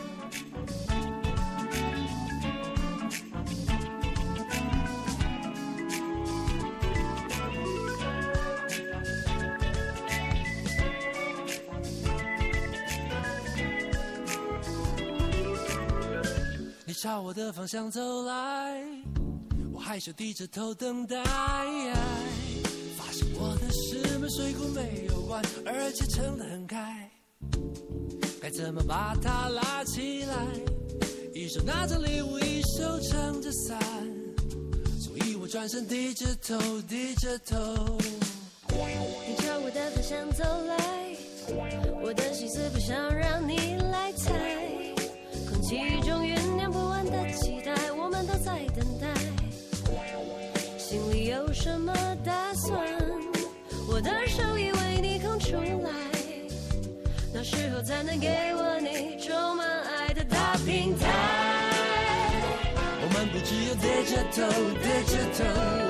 你朝我的方向走来，我害羞低着头等待，发现我的石门水库没有关，而且撑得很开，该怎么把它拉起来？一手拿着礼物，一手撑着伞，所以我转身低着头，低着头。 你朝我的方向走来，我的心思不想让你来猜，空气中酝酿不完的期待，我们在等待，心里有什么打算？我的手已为你空出来，那时候才能给我你充满爱的大平台。 我们不只有对着头，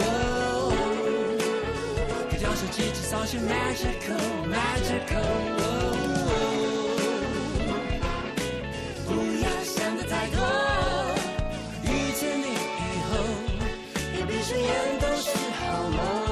可调手机制造些 magical， 不要想得太多，遇见你以后，也闭上眼都是好梦。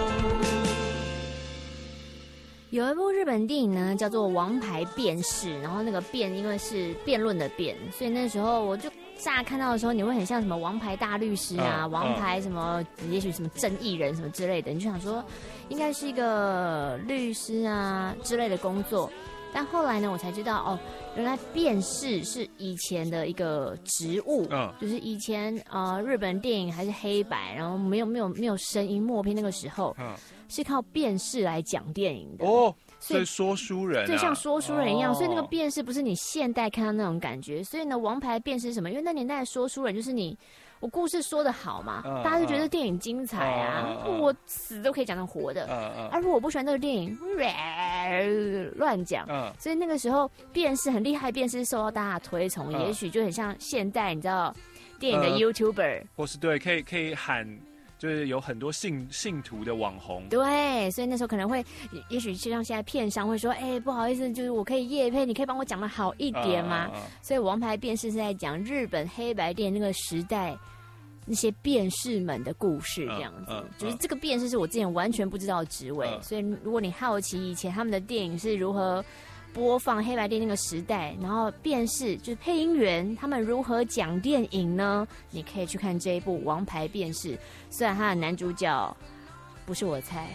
有一部日本电影呢，叫做《王牌辩士》，然后那个辩因为是辩论的辩，所以那时候我就乍看到的时候，你会很像什么王牌大律师啊，王牌什么，也许什么正义人什么之类的，你就想说应该是一个律师啊之类的工作。但后来呢，我才知道哦，原来辩士是以前的一个职务，就是以前日本电影还是黑白，然后没有声音默片那个时候，是靠辩士来讲电影的哦。所以说书人、啊， 就像说书人一样，所以那个辩士不是你现代看到那种感觉。所以呢，王牌辩士是什么？因为那年代的说书人就是我故事说得好嘛，大家就觉得电影精彩啊，我死都可以讲成活的。而如果我不喜欢这个电影，乱讲。所以那个时候辩士很厉害，辩士受到大家推崇，也许就很像现代你知道电影的 YouTuber， 或是对，可以喊。就是有很多信徒的网红， 对，所以那时候可能会，也许就像现在片商会说，哎，不好意思，就是我可以业配，你可以帮我讲得好一点吗？所以王牌辩士是在讲日本黑白电影那个时代那些辩士们的故事，这样子。就是这个辩士是我之前完全不知道的职位，所以如果你好奇以前他们的电影是如何播放黑白电影那个时代，然后辩士就是配音员他们如何讲电影呢？你可以去看这一部《王牌辩士》，虽然他的男主角不是我猜。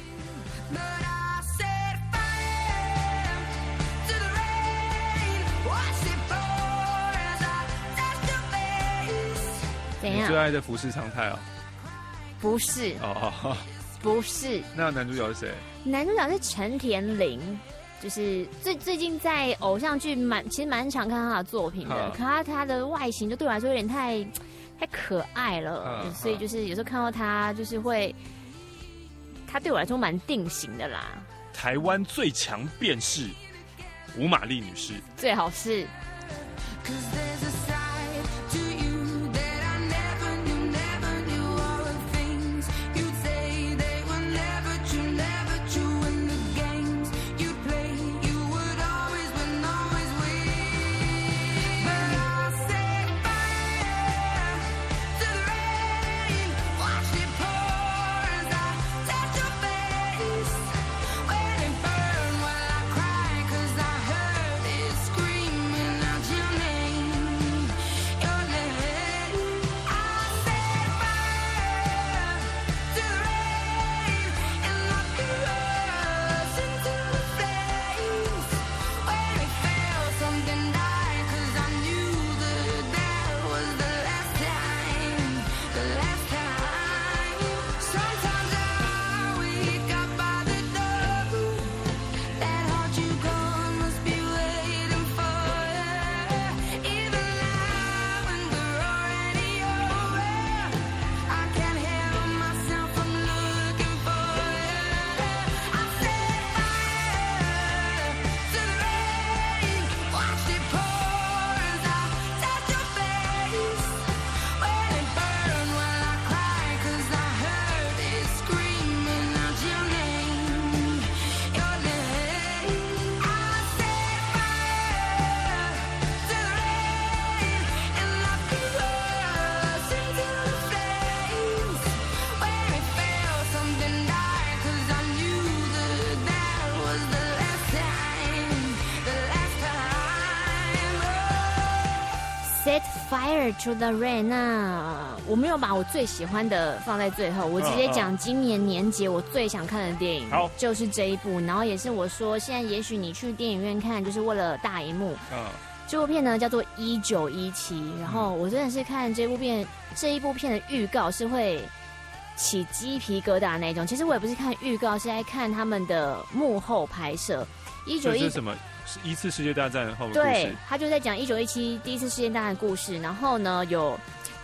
怎样？ 你最爱的服饰常态哦？ 不是哦，不是。 那男主角是谁？ 男主角是陈田玲。就是最近在偶像剧其实蛮常看他的作品的，可他的外形就对我来说有点太可爱了，所以就是有时候看到他就是会，他对我来说蛮定型的啦。 台湾最强辩士吴玛丽女士， 最好是。Set Fire to the Rain， 那我没有把我最喜欢的放在最后，我直接讲今年年节我最想看的电影，就是这一部，然后也是我说现在也许你去电影院看就是为了大荧幕。这部片呢叫做《1917》，然后我真的是看这一部片的预告是会起鸡皮疙瘩那种。其实我也不是看预告，是在看他们的幕后拍摄。 1917是什么？是一次世界大战后的故事。 对，他就在讲1917第一次世界大战的故事。然后呢，有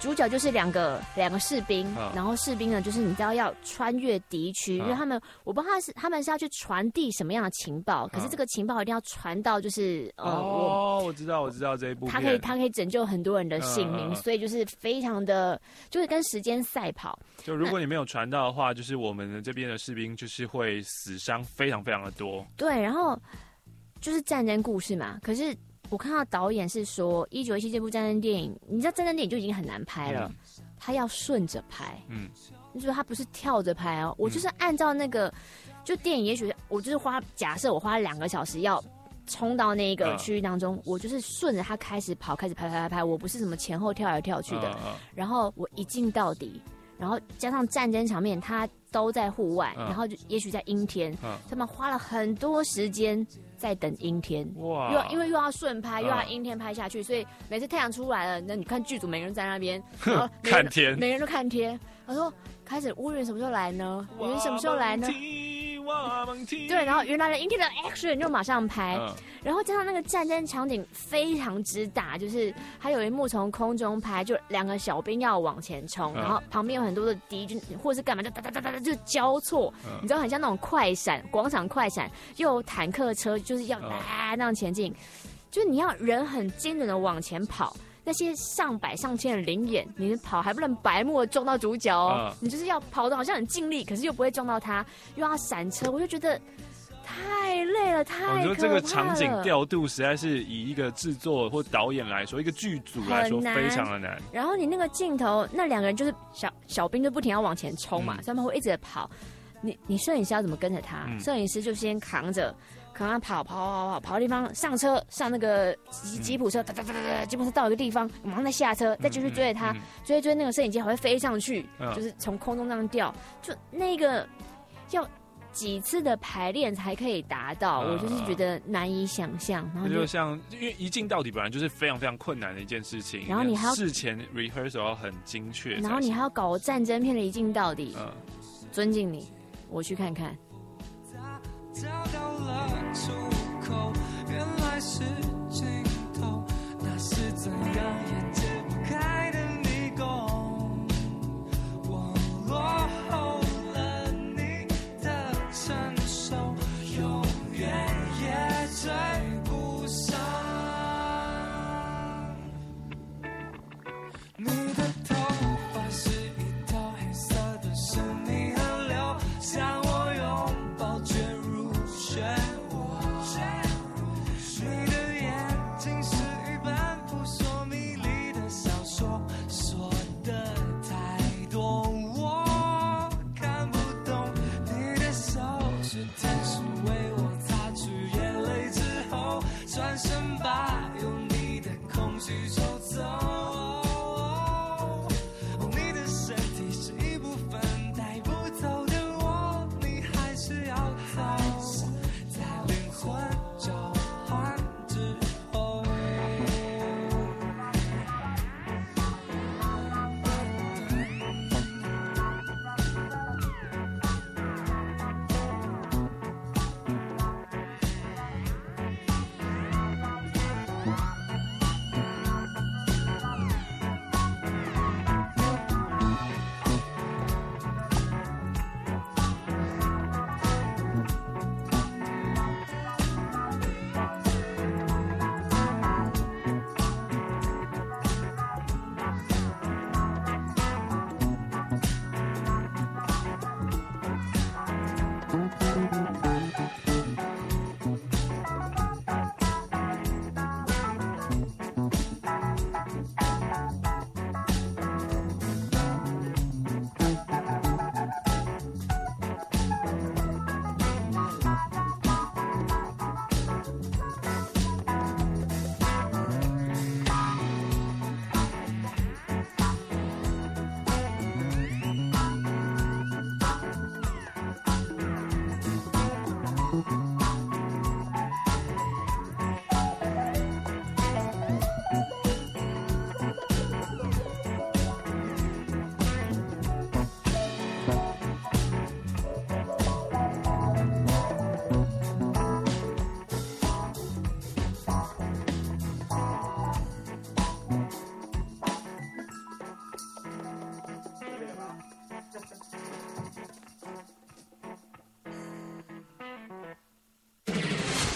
主角就是两个士兵，然后士兵呢，就是你知道要穿越敌区，因为我不知道他们是要去传递什么样的情报，可是这个情报一定要传到就是我知道这一部片， 他可以拯救很多人的性命，所以就是非常的就是跟时间赛跑。 就如果你没有传到的话，就是我们这边的士兵就是会死伤非常非常的多。 对，然后就是战争故事嘛，可是。我看到导演是说，1917这部战争电影，你知道战争电影就已经很难拍了，他要顺着拍，你说他不是跳着拍哦，我就是按照那个，就电影也许我就是假设我花2个小时要冲到那个区域当中，我就是顺着他开始跑，开始拍，我不是什么前后跳来跳去的，然后我一镜到底。然后加上战争场面，他都在户外，然后就也许在阴天，他们花了很多时间在等阴天，哇！因为又要顺拍，又要阴天拍下去，所以每次太阳出来了，那你看剧组每个人在那边看天， 每个人都看天。他说开始乌云什么时候来呢？云什么时候来呢？对，然后原来的阴天的 action 就马上拍，然后加上那个战争场景非常之大，就是还有一幕从空中拍，就2个小兵要往前冲，然后旁边有很多的敌军或者是干嘛，就哒哒哒哒就交错，你知道很像那种快闪广场快闪，又有坦克车就是要那样前进，就是你要人很精准的往前跑。那些上百上千的灵眼，你跑还不能白目的撞到主角哦，你就是要跑的好像很尽力，可是又不会撞到他，又要闪车，我就觉得太累了，太可怕了。 你说这个场景调度实在是以一个制作或导演来说，一个剧组来说非常的难。 然后你那个镜头，那2个人就是小兵就不停要往前冲嘛，所以他们会一直跑。你摄影师要怎么跟着他？摄影师就先扛着他跑的地方，上车上那个吉普车，哒哒哒哒，吉普车到一个地方，马上再下车，再继续追着他，追那个摄影机还会飞上去，就是从空中这样掉，就那个要几次的排练才可以达到，我就是觉得难以想象。然后就像因为一镜到底本来就是非常非常困难的一件事情， 然后你还要事前 rehearsal 要很精确， 然后你还要搞战争片的一镜到底，尊敬你，我去看看。 找到了出口，原来是尽头，那是怎样也解不开的迷宫。我落后了你的成熟，永远也追不上。你的头发是一条黑色的神秘河流，向我拥抱卷入漩涡，你的眼睛是一本扑朔迷离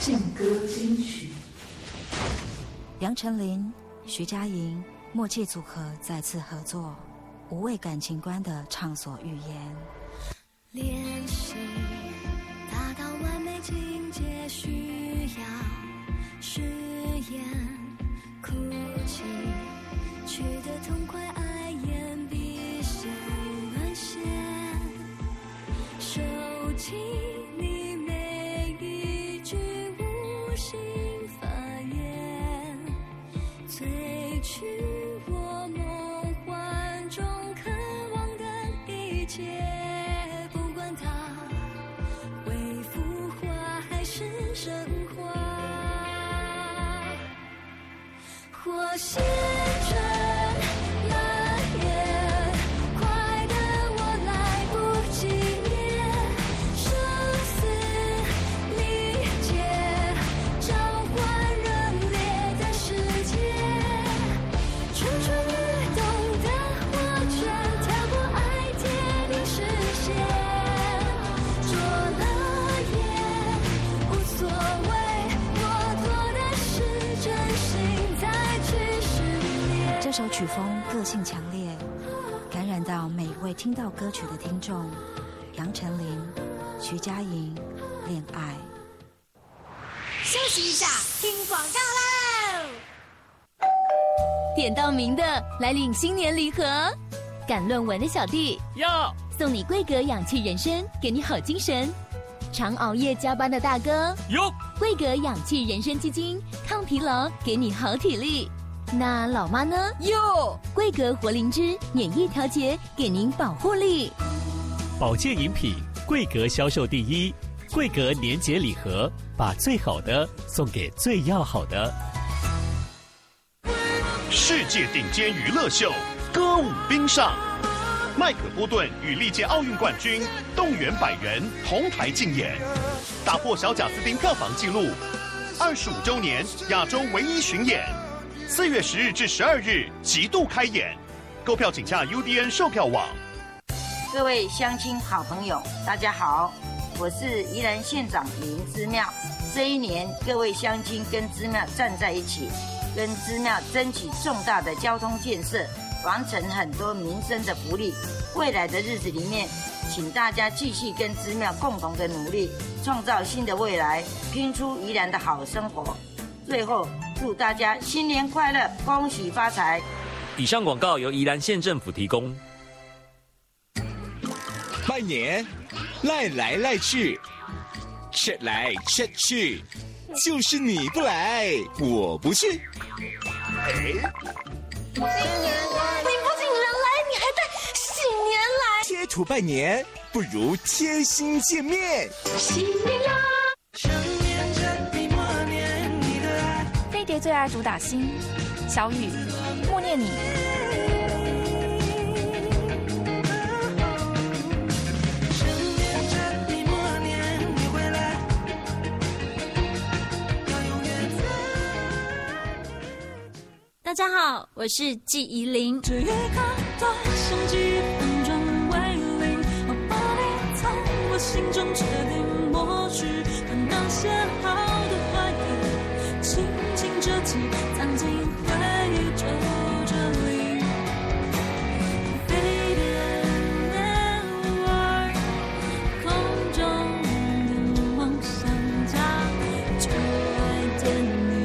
劲歌金曲。 杨丞琳、徐佳莹默契组合再次合作，无畏感情观的畅所欲言。 练习达到完美境界，需要誓言，哭泣取得痛快，爱眼闭线沦陷，收起你每一句无心发言，萃取我梦幻中渴望的一切，不管它会腐化还是升华，或写成那夜，快得我来不及念，生死理解，召唤热烈的世界，蠢蠢欲动的我却跳过爱贴近视线，做了也无所谓，我做的是真心再去失恋。 这首曲风个性强烈，感染到每一位听到歌曲的听众。杨丞琳、徐佳莹，恋爱。 休息一下，听广告喽！点到名的来领新年礼盒，赶论文的小弟要送你桂格氧气人参，给你好精神；常熬夜加班的大哥有桂格氧气人参基金，抗疲劳，给你好体力。那老妈呢？ 有桂格活灵芝，免疫调节，给您保护力。 保健饮品桂格销售第一，桂格年节礼盒，把最好的送给最要好的。 世界顶尖娱乐秀，歌舞冰上，麦克波顿与历届奥运冠军动员100人同台竞演，打破小贾斯汀票房纪录，25周年亚洲唯一巡演，4月10日至12日极度开演，购票请洽 UDN 售票网。 各位乡亲好朋友，大家好，我是宜兰县长林姿妙。这一年，各位乡亲跟姿妙站在一起，跟姿妙争取重大的交通建设，完成很多民生的福利。未来的日子里面，请大家继续跟姿妙共同的努力，创造新的未来，拼出宜兰的好生活。最后，祝大家新年快乐，恭喜发财。 以上广告由宜兰县政府提供。 拜年，赖来赖去，吃来吃去，就是你不来，我不去。 新年快乐！你不仅人来，你还带新年来。 贴图拜年不如贴心见面。 新年啦！ 飞碟最爱主打新，小雨默念你。 大家好，我是纪怡玲。 这一刻多像几分钟为零，我把你从我心中彻底抹去，把那些好的坏的轻轻折起，藏进回忆皱褶里。飞碟 Network， 空中的梦想家，最爱的你。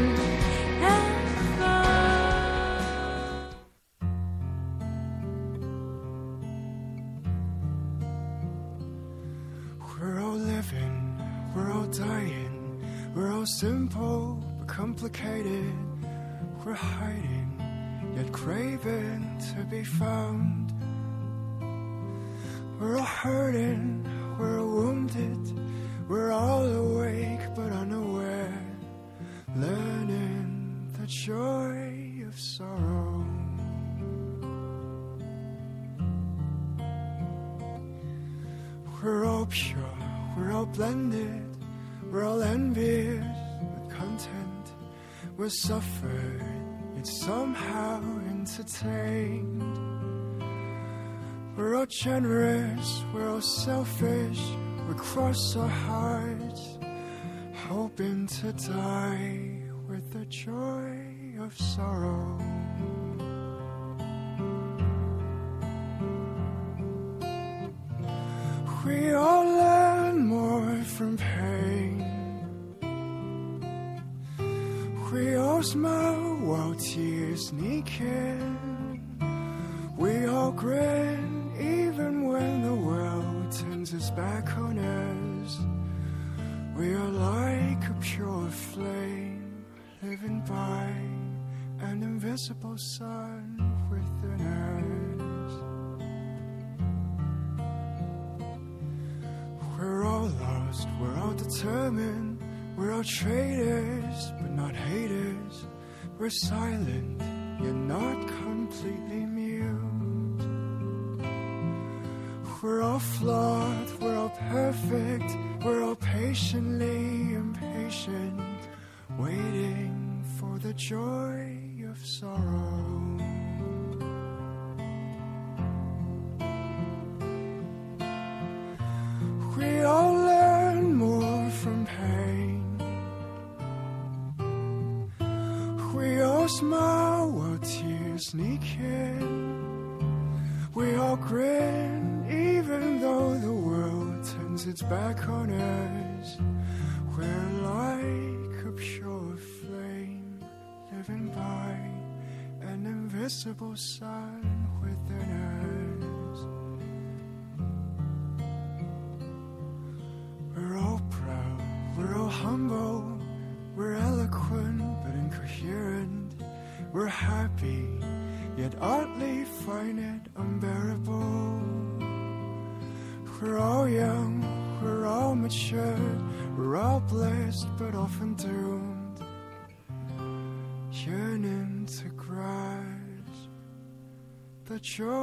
Simple but complicated, we're hiding yet craving to be found. We're all hurting, we're all wounded, we're all awake but unaware, learning the joy of sorrow. We're all pure, we're all blended, we're all envious with content. We're suffered, yet somehow entertained. We're all generous, we're all selfish, we cross our hearts, hoping to die with the joy of sorrow. We all learn more from pain. We all smile while tears sneak in. We all grin even when the world turns its back on us. We are like a pure flame, living by an invisible sun within us. We're all lost, we're all determined, we're all traitors, but not haters. We're silent, yet not completely mute. We're all flawed, we're all perfect, we're all patiently impatient, waiting for the joy of sorrow. We all learn more from pain. We all smile while tears sneak in. We all grin even though the world turns its back on us. We're like a pure flame, living by an invisible sun within us. We're all proud, we're all humble, we're eloquent but incoherent. We're happy, yet oddly find it unbearable. We're all young, we're all mature, we're all blessed but often doomed, yearning to grasp the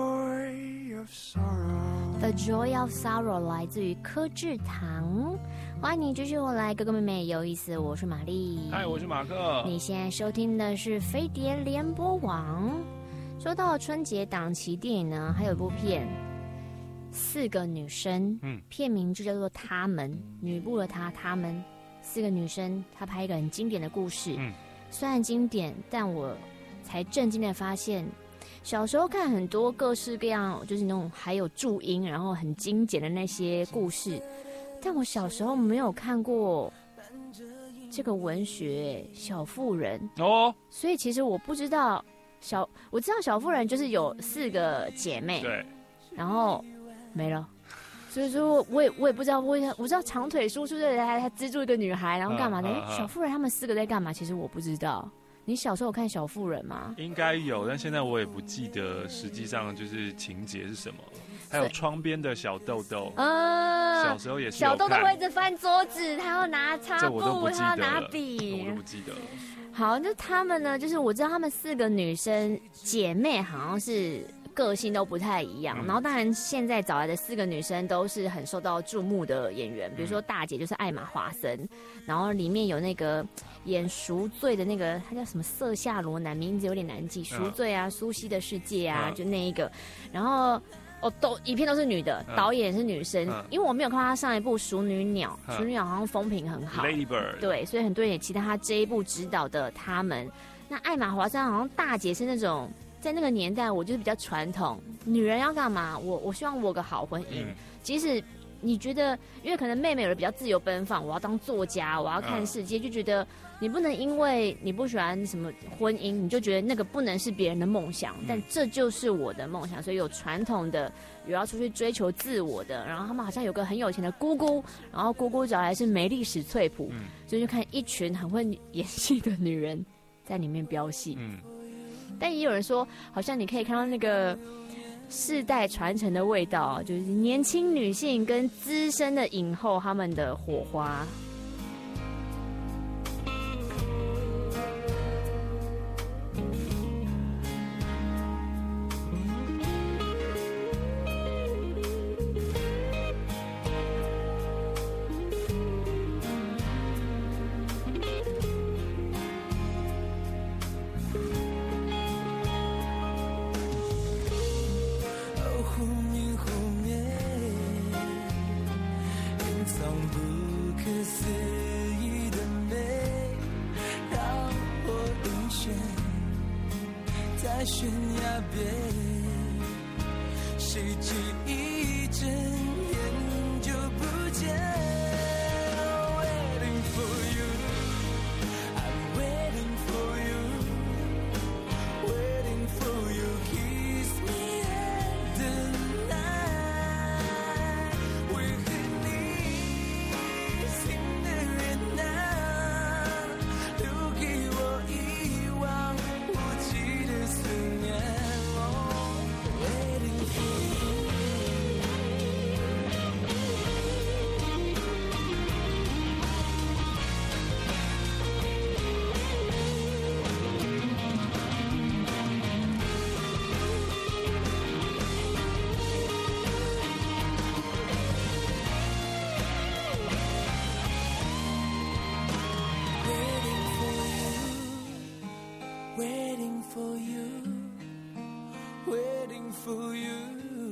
joy of sorrow. The Joy of Sorrow 来自于柯志堂，欢迎你继续回来，哥哥妹妹有意思，我是玛丽， 嗨，我是马克。 你现在收听的是飞碟联播网。说到春节档期电影呢，还有一部片，四个女生，片名就叫做《她们》，女部的她们，四个女生，她拍一个很经典的故事。虽然经典，但我才震惊的发现。小时候看很多各式各样，就是那种还有注音，然后很精简的那些故事，但我小时候没有看过这个文学《小妇人》 哦， 所以其实我不知道我知道小妇人就是有四个姐妹， 对， 然后没了，所以说我也不知道，我知道长腿叔叔对他资助一个女孩，然后干嘛的？小妇人他们四个在干嘛？其实我不知道。你小时候有看小妇人吗？ 应该有，但现在我也不记得实际上就是情节是什么。还有窗边的小豆豆，小时候也是有看。小豆豆会一直翻桌子，他要拿擦布，他要拿笔， 我都不记得了。 好，那他们呢？就是我知道他们四个女生姐妹好像是个性都不太一样，然后当然现在找来的四个女生都是很受到注目的演员，比如说大姐就是艾玛华森，然后里面有那个演赎罪的那个，他叫什么瑟夏罗南，名字有点难记，赎罪啊，苏西的世界啊，就那一个，然后。都一片都是女的，导演是女生，因为我没有看到她上一部《熟女鸟》，《熟女鸟》好像风评很好 ，Lady Bird， 对，所以很多人也期待她这一部指导的他们。那艾玛华森好像大姐是那种，在那个年代我就是比较传统，女人要干嘛？我希望我有个好婚姻，即使你觉得，因为可能妹妹有的比较自由奔放，我要当作家，我要看世界，就觉得你不能因为你不喜欢什么婚姻，你就觉得那个不能是别人的梦想，但这就是我的梦想。所以有传统的，有要出去追求自我的，然后他们好像有个很有钱的姑姑，然后姑姑找来是梅丽史翠普，所以就看一群很会演戏的女人在里面飙戏。但也有人说，好像你可以看到那个世代传承的味道，就是年轻女性跟资深的影后他们的火花。 忽明忽灭，隐藏不可思在悬崖边，谁记一睁眼就不见。Waiting for you, I'm waiting for you, waiting for you, kiss me at the night. 为何你心的人啊，留给我一望无际的思念。Waiting for you. Waiting for you, waiting for you,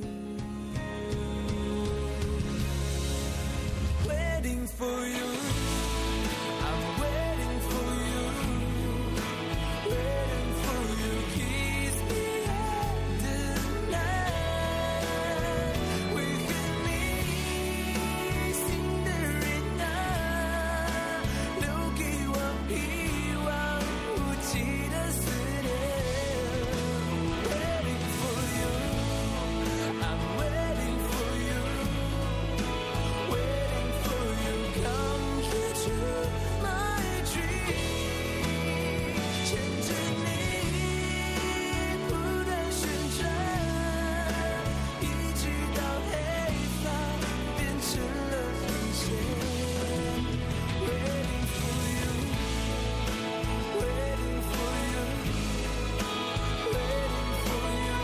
waiting for you. I'm waiting for you, waiting for you. Kiss me at the night. 为何你心的人啊，留给我一望无际的思念。Waiting for you, I'm waiting for you, waiting for you. Come here to my dream. 牵着你不断旋转，一直到黑发变成了黑线。Waiting for you, waiting for you, waiting for you.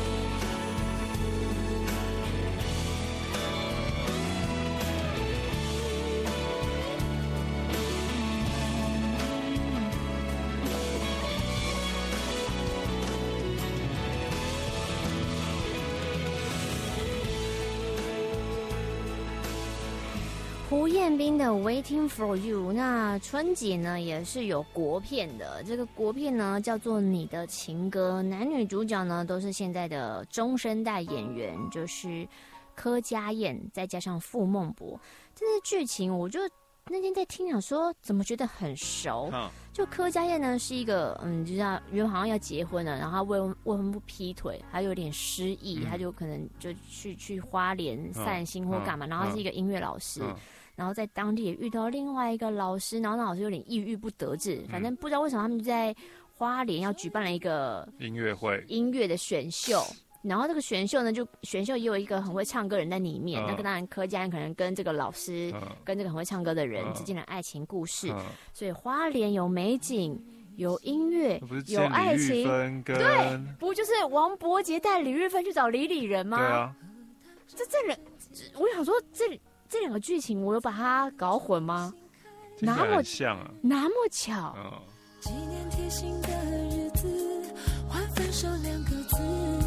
胡彦斌的《Waiting for You》，那春节呢也是有国片的，这个国片呢叫做《你的情歌》，男女主角呢都是现在的中生代演员，就是柯佳燕再加上傅孟博。这是剧情，我就那天在听想说，怎么觉得很熟？就柯佳燕呢是一个就是原本好像要结婚了，然后他未婚夫劈腿，他有点失忆，他就可能就去花莲散心或干嘛，然后他是一个音乐老师。然后在当地也遇到另外一个老师，然后那老师有点抑郁不得志，反正不知道为什么他们就在花莲要举办了一个音乐会、 音乐的选秀。然后这个选秀呢，就选秀也有一个很会唱歌的人在里面。那个当然柯佳燕可能跟这个老师、跟这个很会唱歌的人之间的爱情故事。所以花莲有美景，有音乐，有爱情，对，不就是王柏杰带李玉芬去找李人吗？ 对啊， 这人，我想说这两个剧情我有把它搞混吗？ 那么像啊， 那么巧。 纪念贴心的日子，换分手2个字，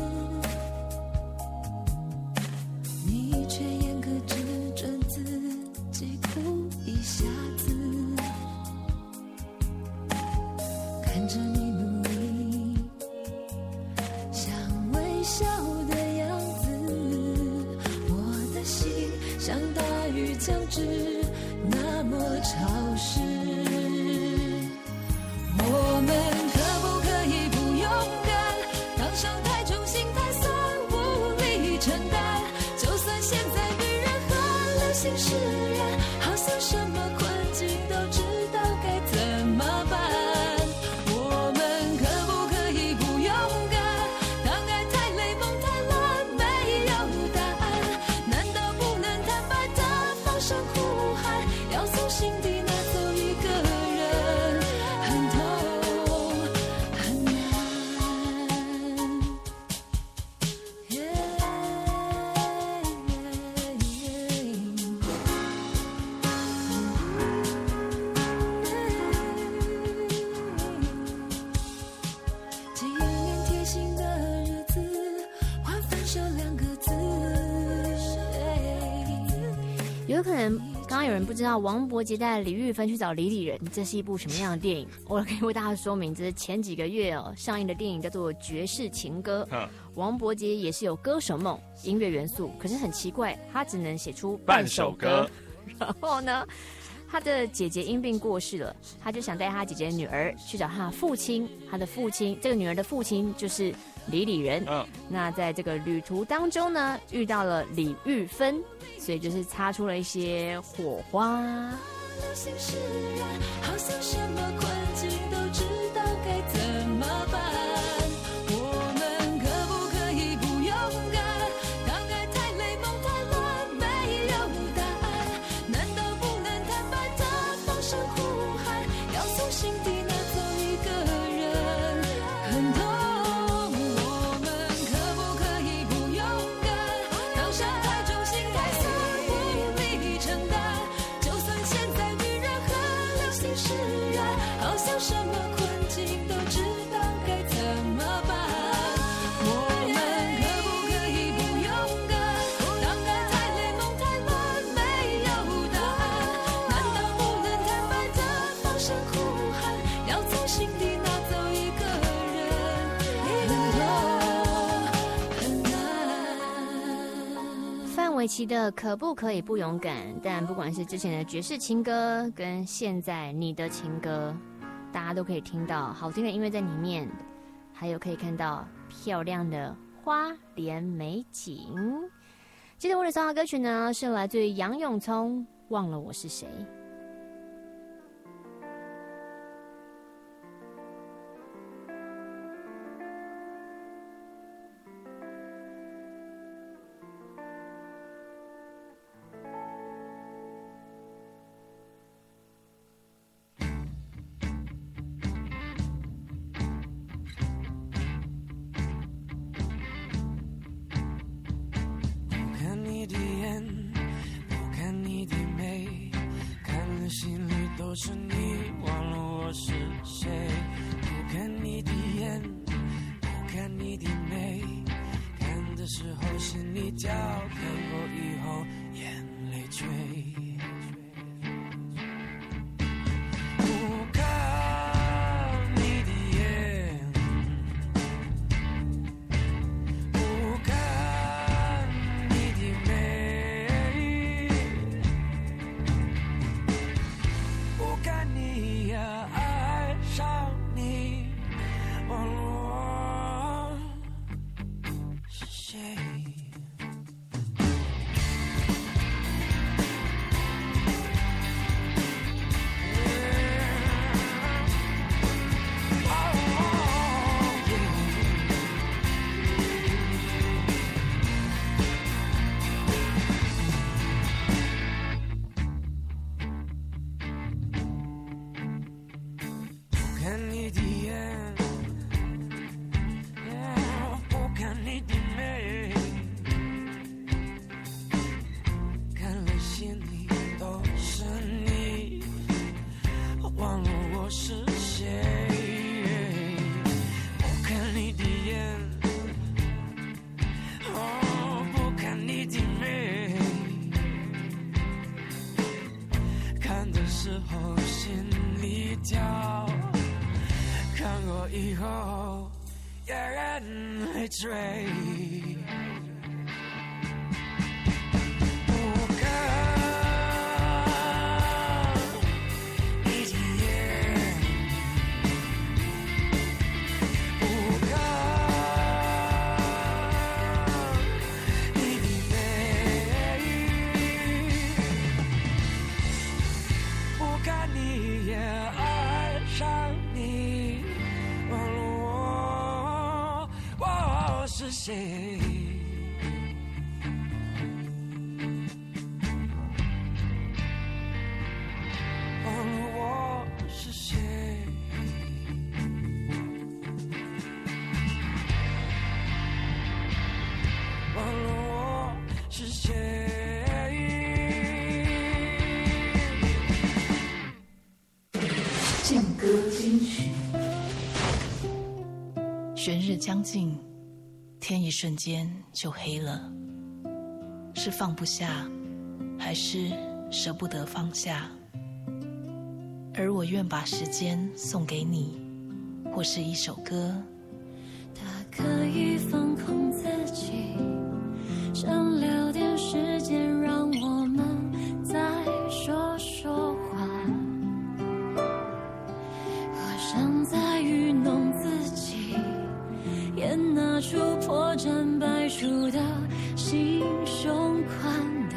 你却严格只准自己哭一下子，看着你努力想微笑的样子，我的心像大雨将至，那么潮湿。我们可不可以不勇敢？当伤太重，心太酸，无力承担。就算现在女人很流行释然，好像什么困境都知道该怎么办。我们可不可以不勇敢？当爱太累，梦太乱，没有答案，难道不能坦白的放声呼喊？要从心底拿走一个人，很痛很难。纪念贴心的日子，换分手2个字。 有可能刚刚有人不知道王柏杰带李玉芬去找李李仁，这是一部什么样的电影？我可以为大家说明，这是前几个月上映的电影，叫做《绝世情歌》。王柏杰也是有歌手梦音乐元素，可是很奇怪，他只能写出半首歌。然后呢，他的姐姐因病过世了，他就想带他姐姐的女儿去找他的父亲。他的父亲，这个女儿的父亲就是李李仁。那在这个旅途当中呢，遇到了李玉芬，所以就是擦出了一些火花。 流星释然，好像什么困境都知道该怎么办。我们可不可以不勇敢？当爱太累，梦太乱，没有答案。难道不能坦白的放声呼喊？要从心底拿走一个人，很痛。我们可不可以不勇敢？当伤太重，心太酸，无力承担。就算现在女人和流星释然，好像什么困境都知道该怎么办。我们可不可以不勇敢？当爱太累，梦太乱，没有答案。难道不能坦白的放声呼喊？要从心底拿走一个人，很痛很难。 范玮琪的可不可以不勇敢？但不管是之前的爵士情歌，跟现在你的情歌，大家都可以听到好听的音乐在里面，还有可以看到漂亮的花莲美景。接着我的三号歌曲呢，是来自于杨永聪，忘了我是谁。 看你的眼，不看你的眉，看了心里都是你，忘了我是谁。不看你的眼，不看你的眉，看的时候心里跳，看过以后眼泪垂。不看你的眼，不看你的眉，不看你呀，爱上你，忘了我是谁。不看你的眼，不看你的眉，看了心里都是你，忘了我是谁。不看你的眼，不看你的眉，看的时候心里跳，看过以后眼泪垂。不看你的眼，不看你的眉，不看你也爱上你，忘了我是谁。忘了我是谁。忘了我是谁。 劲歌金曲。玄日将近，天一瞬间就黑了，是放不下，还是舍不得放下，而我愿把时间送给你，或是一首歌。 他可以放空自己，想留点时间让我们再说说话。我想再愚弄自己，也拿出破绽百出的心胸宽大。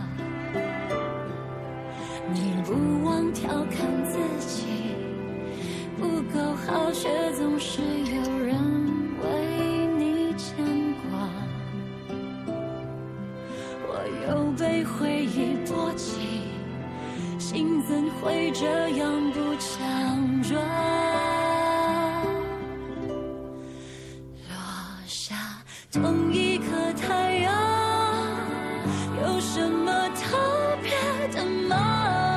你不忘调侃自己，不够好，却总是有人为你牵挂。我又被回忆波及，心怎会这样不强壮？落下同一颗太阳，有什么特别的吗？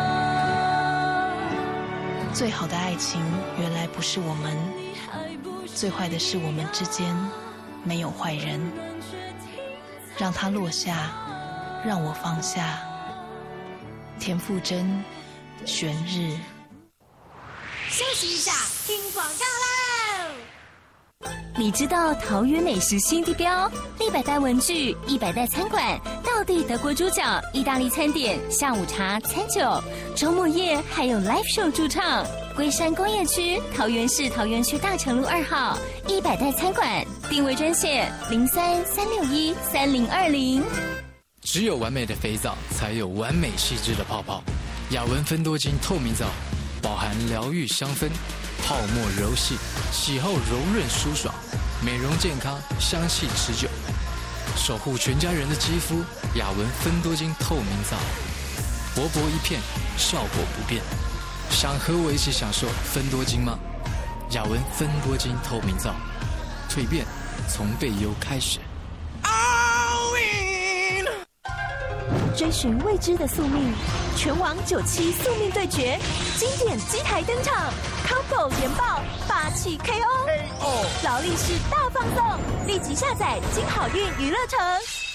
最好的爱情原来不是我们，最坏的是我们之间没有坏人。让它落下，让我放下。田馥甄，悬日。 休息一下，听广告喽。你知道桃园美食新地标100代文具、100代餐馆、道地德国猪脚、意大利餐点、下午茶、餐酒，周末夜还有 live show 驻唱。龟山工业区桃园市桃园区大成路2号100代餐馆，定位专线03-361-3020。 只有完美的肥皂，才有完美细致的泡泡。雅文芬多精透明皂，饱含疗愈香氛，泡沫柔细，洗后柔润舒爽，美容健康，香气持久，守护全家人的肌肤。雅文芬多精透明皂，薄薄一片，效果不变。想和我一起享受芬多精吗？雅文芬多精透明皂，蜕变从背忧开始。 追寻未知的宿命，拳王97宿命对决，经典机台登场 ，Combo 研爆霸气 KO， 劳力士大放送，立即下载金好运娱乐城。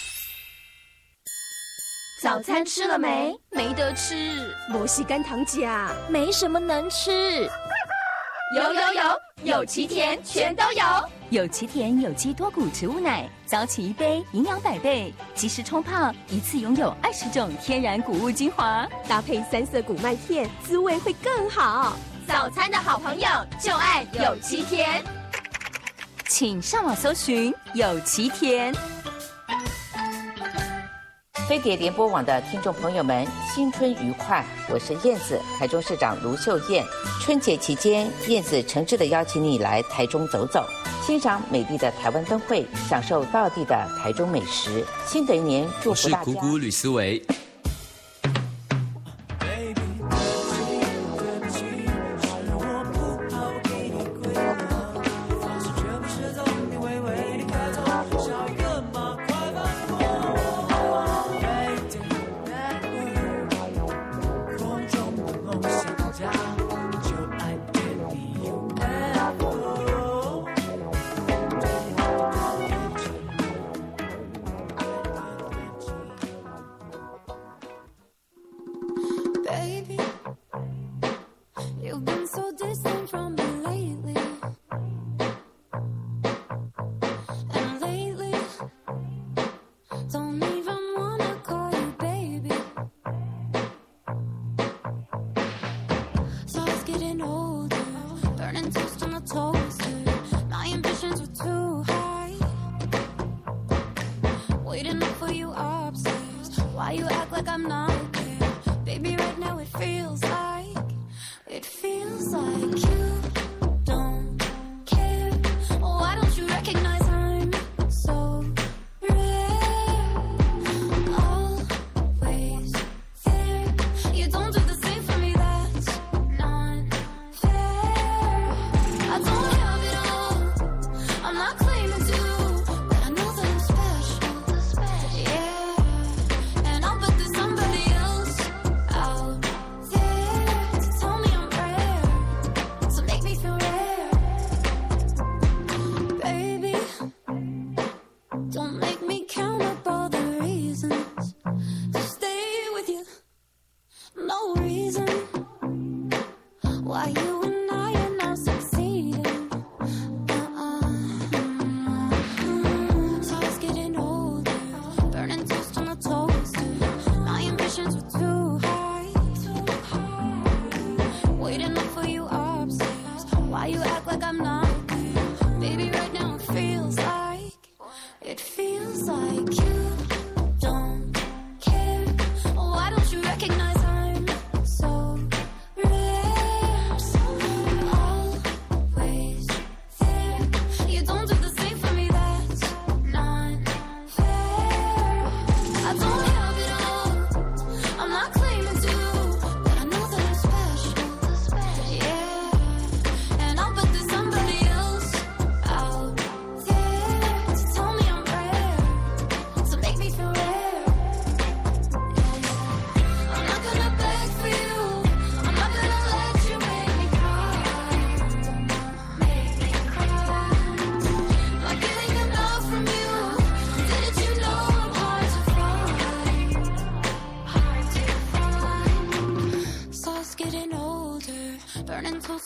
早餐吃了没？没得吃。 摩西甘糖钾， 没什么能吃。 有奇甜全都有。 有奇甜有机多谷植物奶，早起一杯，营养100倍，即时冲泡，一次拥有20种天然谷物精华， 搭配3色谷麦片，滋味会更好。早餐的好朋友就爱有奇甜， 请上网搜寻有奇甜。 飞碟联播网的听众朋友们，新春愉快！我是燕子，台中市长卢秀燕。春节期间，燕子诚挚地邀请你来台中走走，欣赏美丽的台湾灯会，享受道地的台中美食。新的一年，祝福大家。 我是谷谷吕思维。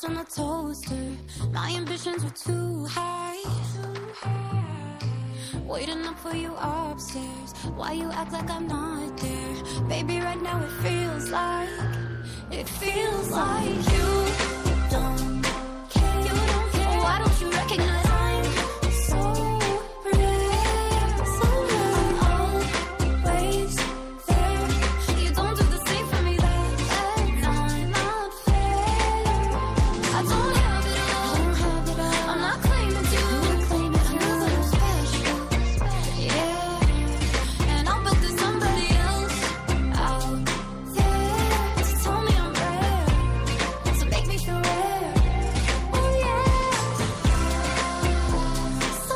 toast on the toaster. My ambitions were too high. Waiting up for you upstairs. Why you act like I'm not there? Baby, right now it feels like you don't care. You don't care. Why don't you recognize I'm so rare, so rare. Always there. You don't do the same for me. That's not fair. I don't have it all. I'm not claiming you. You're special. Yeah. And I'll bet there's somebody else out there to tell me I'm rare, to make me feel rare. Oh yeah. So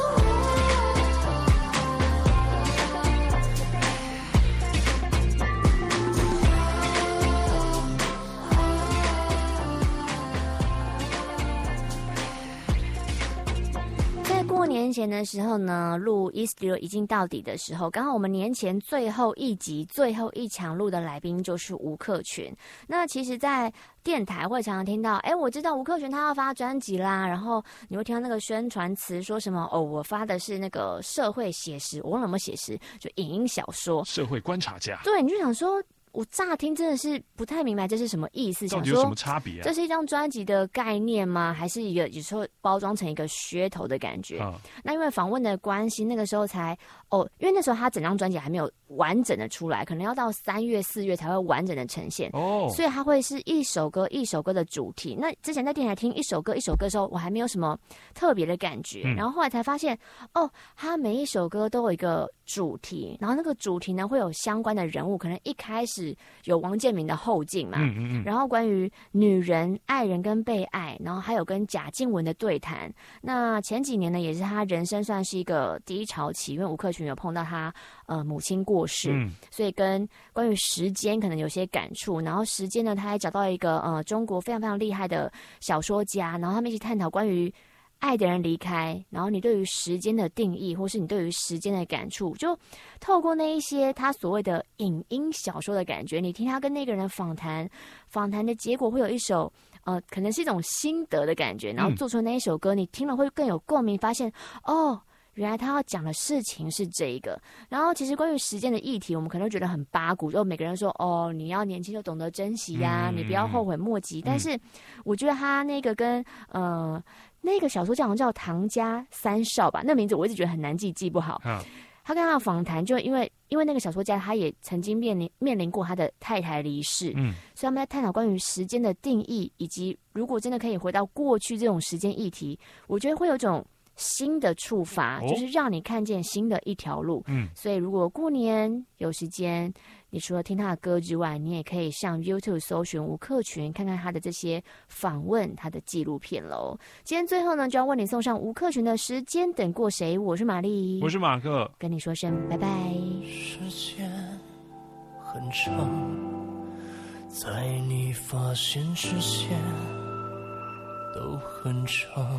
在过年前的时候呢，录 Easter 已经到底的时候，刚好我们年前最后一集、最后一场录的来宾就是吴克群。那其实，在电台会常常听到，我知道吴克群他要发专辑啦，然后你会听到那个宣传词说什么我发的是那个社会写实，我忘了有没有写实，就影音小说， 社会观察家。 对，你就想说。我乍听真的是不太明白这是什么意思， 到底有什么差别啊？ 这是一张专辑的概念吗？还是一个有时候包装成一个噱头的感觉？那因为访问的关系，那个时候才因为那时候他整张专辑还没有完整的出来，可能要到3月4月才会完整的呈现所以它会是一首歌一首歌的主题。那之前在电台听一首歌一首歌的时候，我还没有什么特别的感觉，然后后来才发现它每一首歌都有一个主题，然后那个主题呢会有相关的人物，可能一开始有王建民的后劲嘛，然后关于女人、爱人跟被爱，然后还有跟贾静雯的对谈。那前几年呢，也是他人生算是一个低潮期，因为吴克群有碰到他母亲过世，所以跟关于时间可能有些感触。然后时间呢，他还找到一个中国非常非常厉害的小说家，然后他们一起探讨关于爱的人离开，然后你对于时间的定义，或是你对于时间的感触，就透过那一些他所谓的影音小说的感觉，你听他跟那个人访谈的结果会有一首可能是一种心得的感觉，然后做出那一首歌，你听了会更有共鸣，发现原来他要讲的事情是这一个。然后其实关于时间的议题，我们可能觉得很八股，就每个人说你要年轻就懂得珍惜呀，你不要后悔莫及。但是我觉得他那个跟那个小说家好像叫唐家三少吧，那名字我一直觉得很难记，记不好。他跟他的访谈，就因为那个小说家他也曾经面临过他的太太离世，所以他们在探讨关于时间的定义，以及如果真的可以回到过去这种时间议题，我觉得会有种新的触发，就是让你看见新的一条路。所以如果过年有时间，你除了听他的歌之外，你也可以上 YouTube 搜寻吴克群，看看他的这些访问，他的纪录片喽。今天最后呢，就要为你送上吴克群的《时间等过谁》。我是玛丽， 我是马克， 跟你说声拜拜。 时间很长，在你发现之前都很长，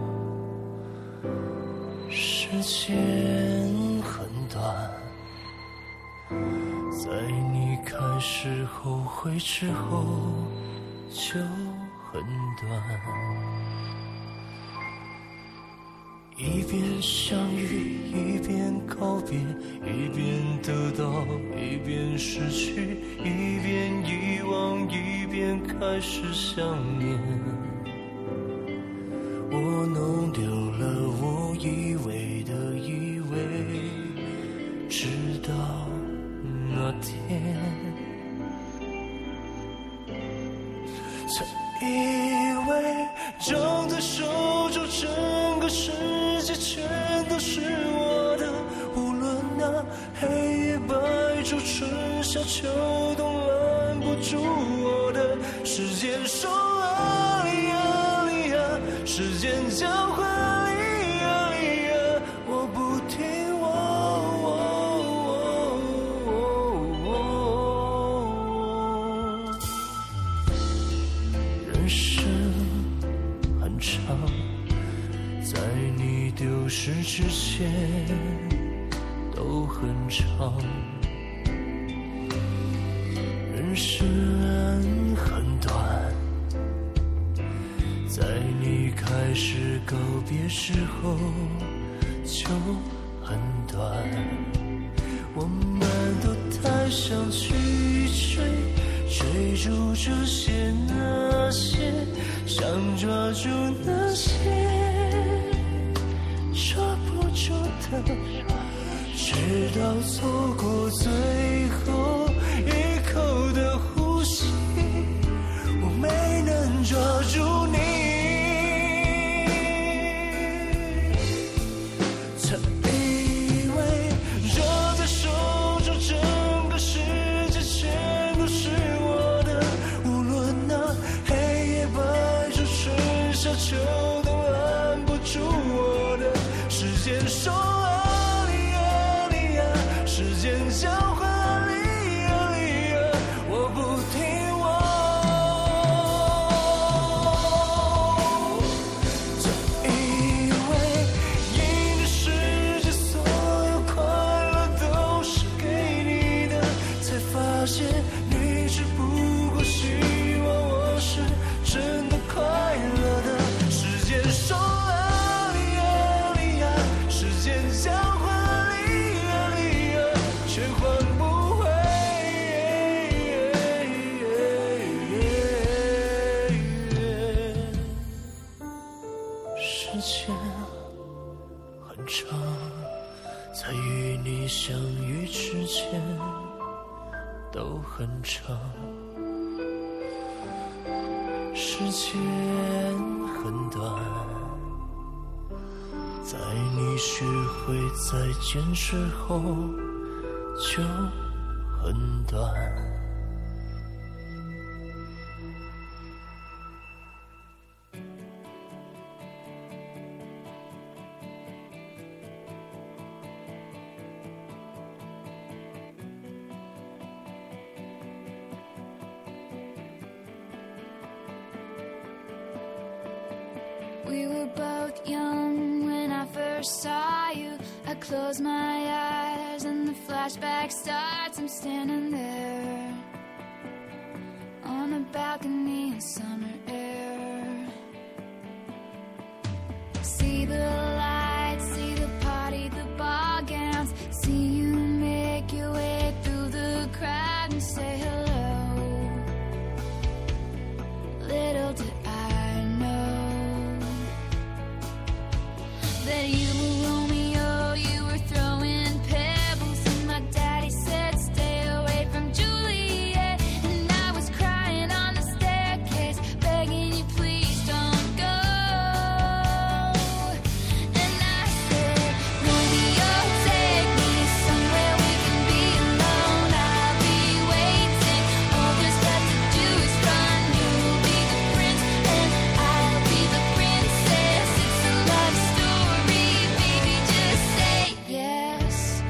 时间很短，在你开始后悔之后就很短。一边相遇，一边告别，一边得到，一边失去，一边遗忘，一边开始想念。我弄丢了我以为的以为，直到那天才以为掌在手中整个世界全都是我的，无论那黑夜白昼春夏秋冬拦不住我的。时间说啊咿呀，时间交换咿呀咿呀，我不听人生很长，在你丢失之前都很长，人生很短， 时候就很短，我们都太想去追逐这些那些，想抓住那些抓不住的，直到错过最后一口的呼吸，我没能抓住你。曾以为握在手中整个世界全都是我的，无论那黑夜白昼春夏秋都拦不住我的。时间说啊你啊你啊，时间交换啊你啊你啊，我不听我。曾以为赢的世界所有快乐都是给你的，才发现你只不过希望我是真的快乐的。时间说啊你啊你啊，时间交换啊你啊你啊，却换不回。时间很长，在与你相遇之前都很长。时间很短，在你学会再见之后就很短。 We were both young when I first saw you. I close my eyes and the flashback starts. I'm standing there on a balcony in summer air. See the lights, see the party, the ball gowns. See you make your way through the crowd and say hello. Little did I know that you were Romeo, you were throwing pebbles, and my daddy said stay away from Juliet, and I was crying on the staircase, begging you please don't go. And I said, Romeo, take me somewhere we can be alone. I'll be waiting, all there's left to do is run. You'll be the prince and I'll be the princess. It's a love story, baby, just say yes.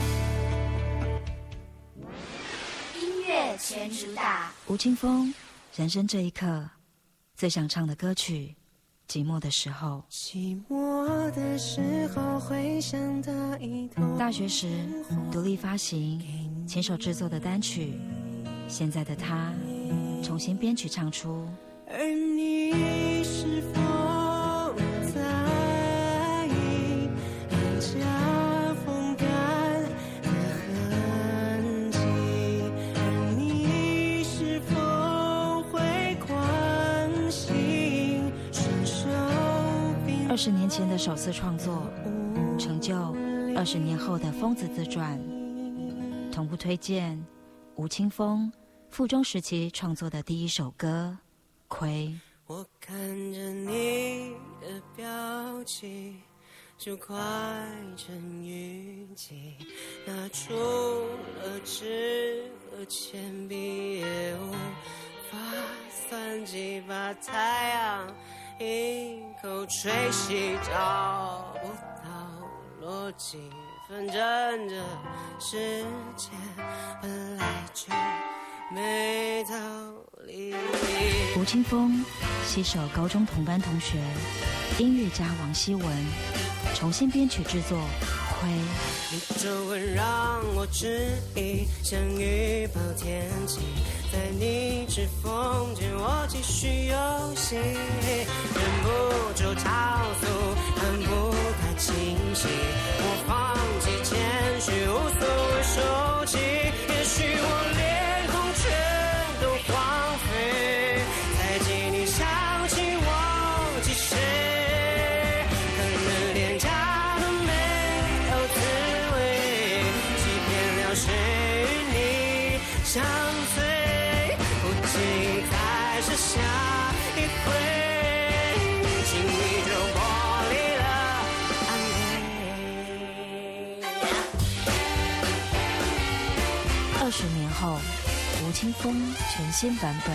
音乐全主打， 吴青峰，人生这一刻最想唱的歌曲《寂寞的时候》。 寂寞的时候会想到一头。 大学时独立发行，亲手制作的单曲，现在的他重新编曲唱出。 而你是否在意脸颊风干的痕迹？而你是否会关心伸手并 20年前的首次创作，成就20年后的疯子自传。同步推荐吴青峰附中时期创作的第一首歌《亏》。 我看着你的表情，就快成淤青，拿出了纸和铅笔，也无法算计，把太阳一口吹熄，找不到逻辑，反正这世界本来就没道理。 吴青峰携手高中同班同学音乐家王希文，重新编曲制作《亏》。 你皱纹让我迟疑，像预报天气，在你指缝间我继续游戏，忍不住超速，按不清晰。我放弃谦虚，无所谓收起，也许我连空全都荒废，才记你想起忘记谁，可能廉价的没有滋味，欺骗了谁与你相随，不经意才是下一回。 20年后，吴青峰全新版本。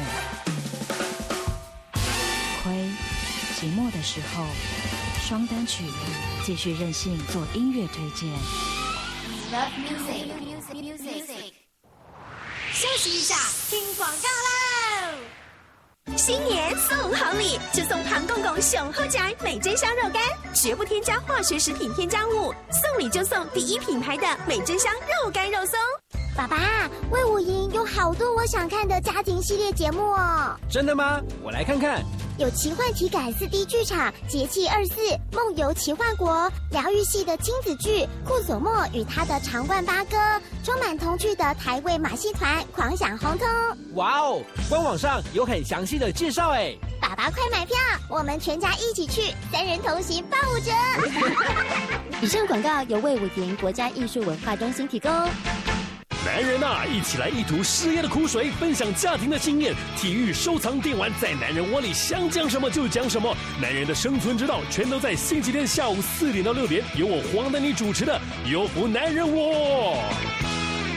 亏寂寞的时候，双单曲继续任性做音乐推荐。 Love music。休息一下，听广告喽。新年送好礼，就送唐公公熊厚宅美珍香肉干，绝不添加化学食品添加物，送礼就送第一品牌的美珍香肉干肉松。 爸爸，魏武营有好多我想看的家庭系列节目哦。 真的吗？我来看看。 有奇幻体感4D 剧场、节气24、梦游奇幻国，疗愈系的亲子剧库索莫与他的长冠八哥，充满童趣的台味马戏团狂想红通。 哇哦，官网上有很详细的介绍哎。 爸爸快买票，我们全家一起去，3人同行8五折。以上广告由魏武营国家艺术文化中心提供。 男人啊，一起来一吐事业的苦水，分享家庭的经验。体育收藏电玩，在男人窝里想讲什么就讲什么。男人的生存之道，全都在星期天下午4点到6点，由我黄丹妮主持的《有福男人窝》。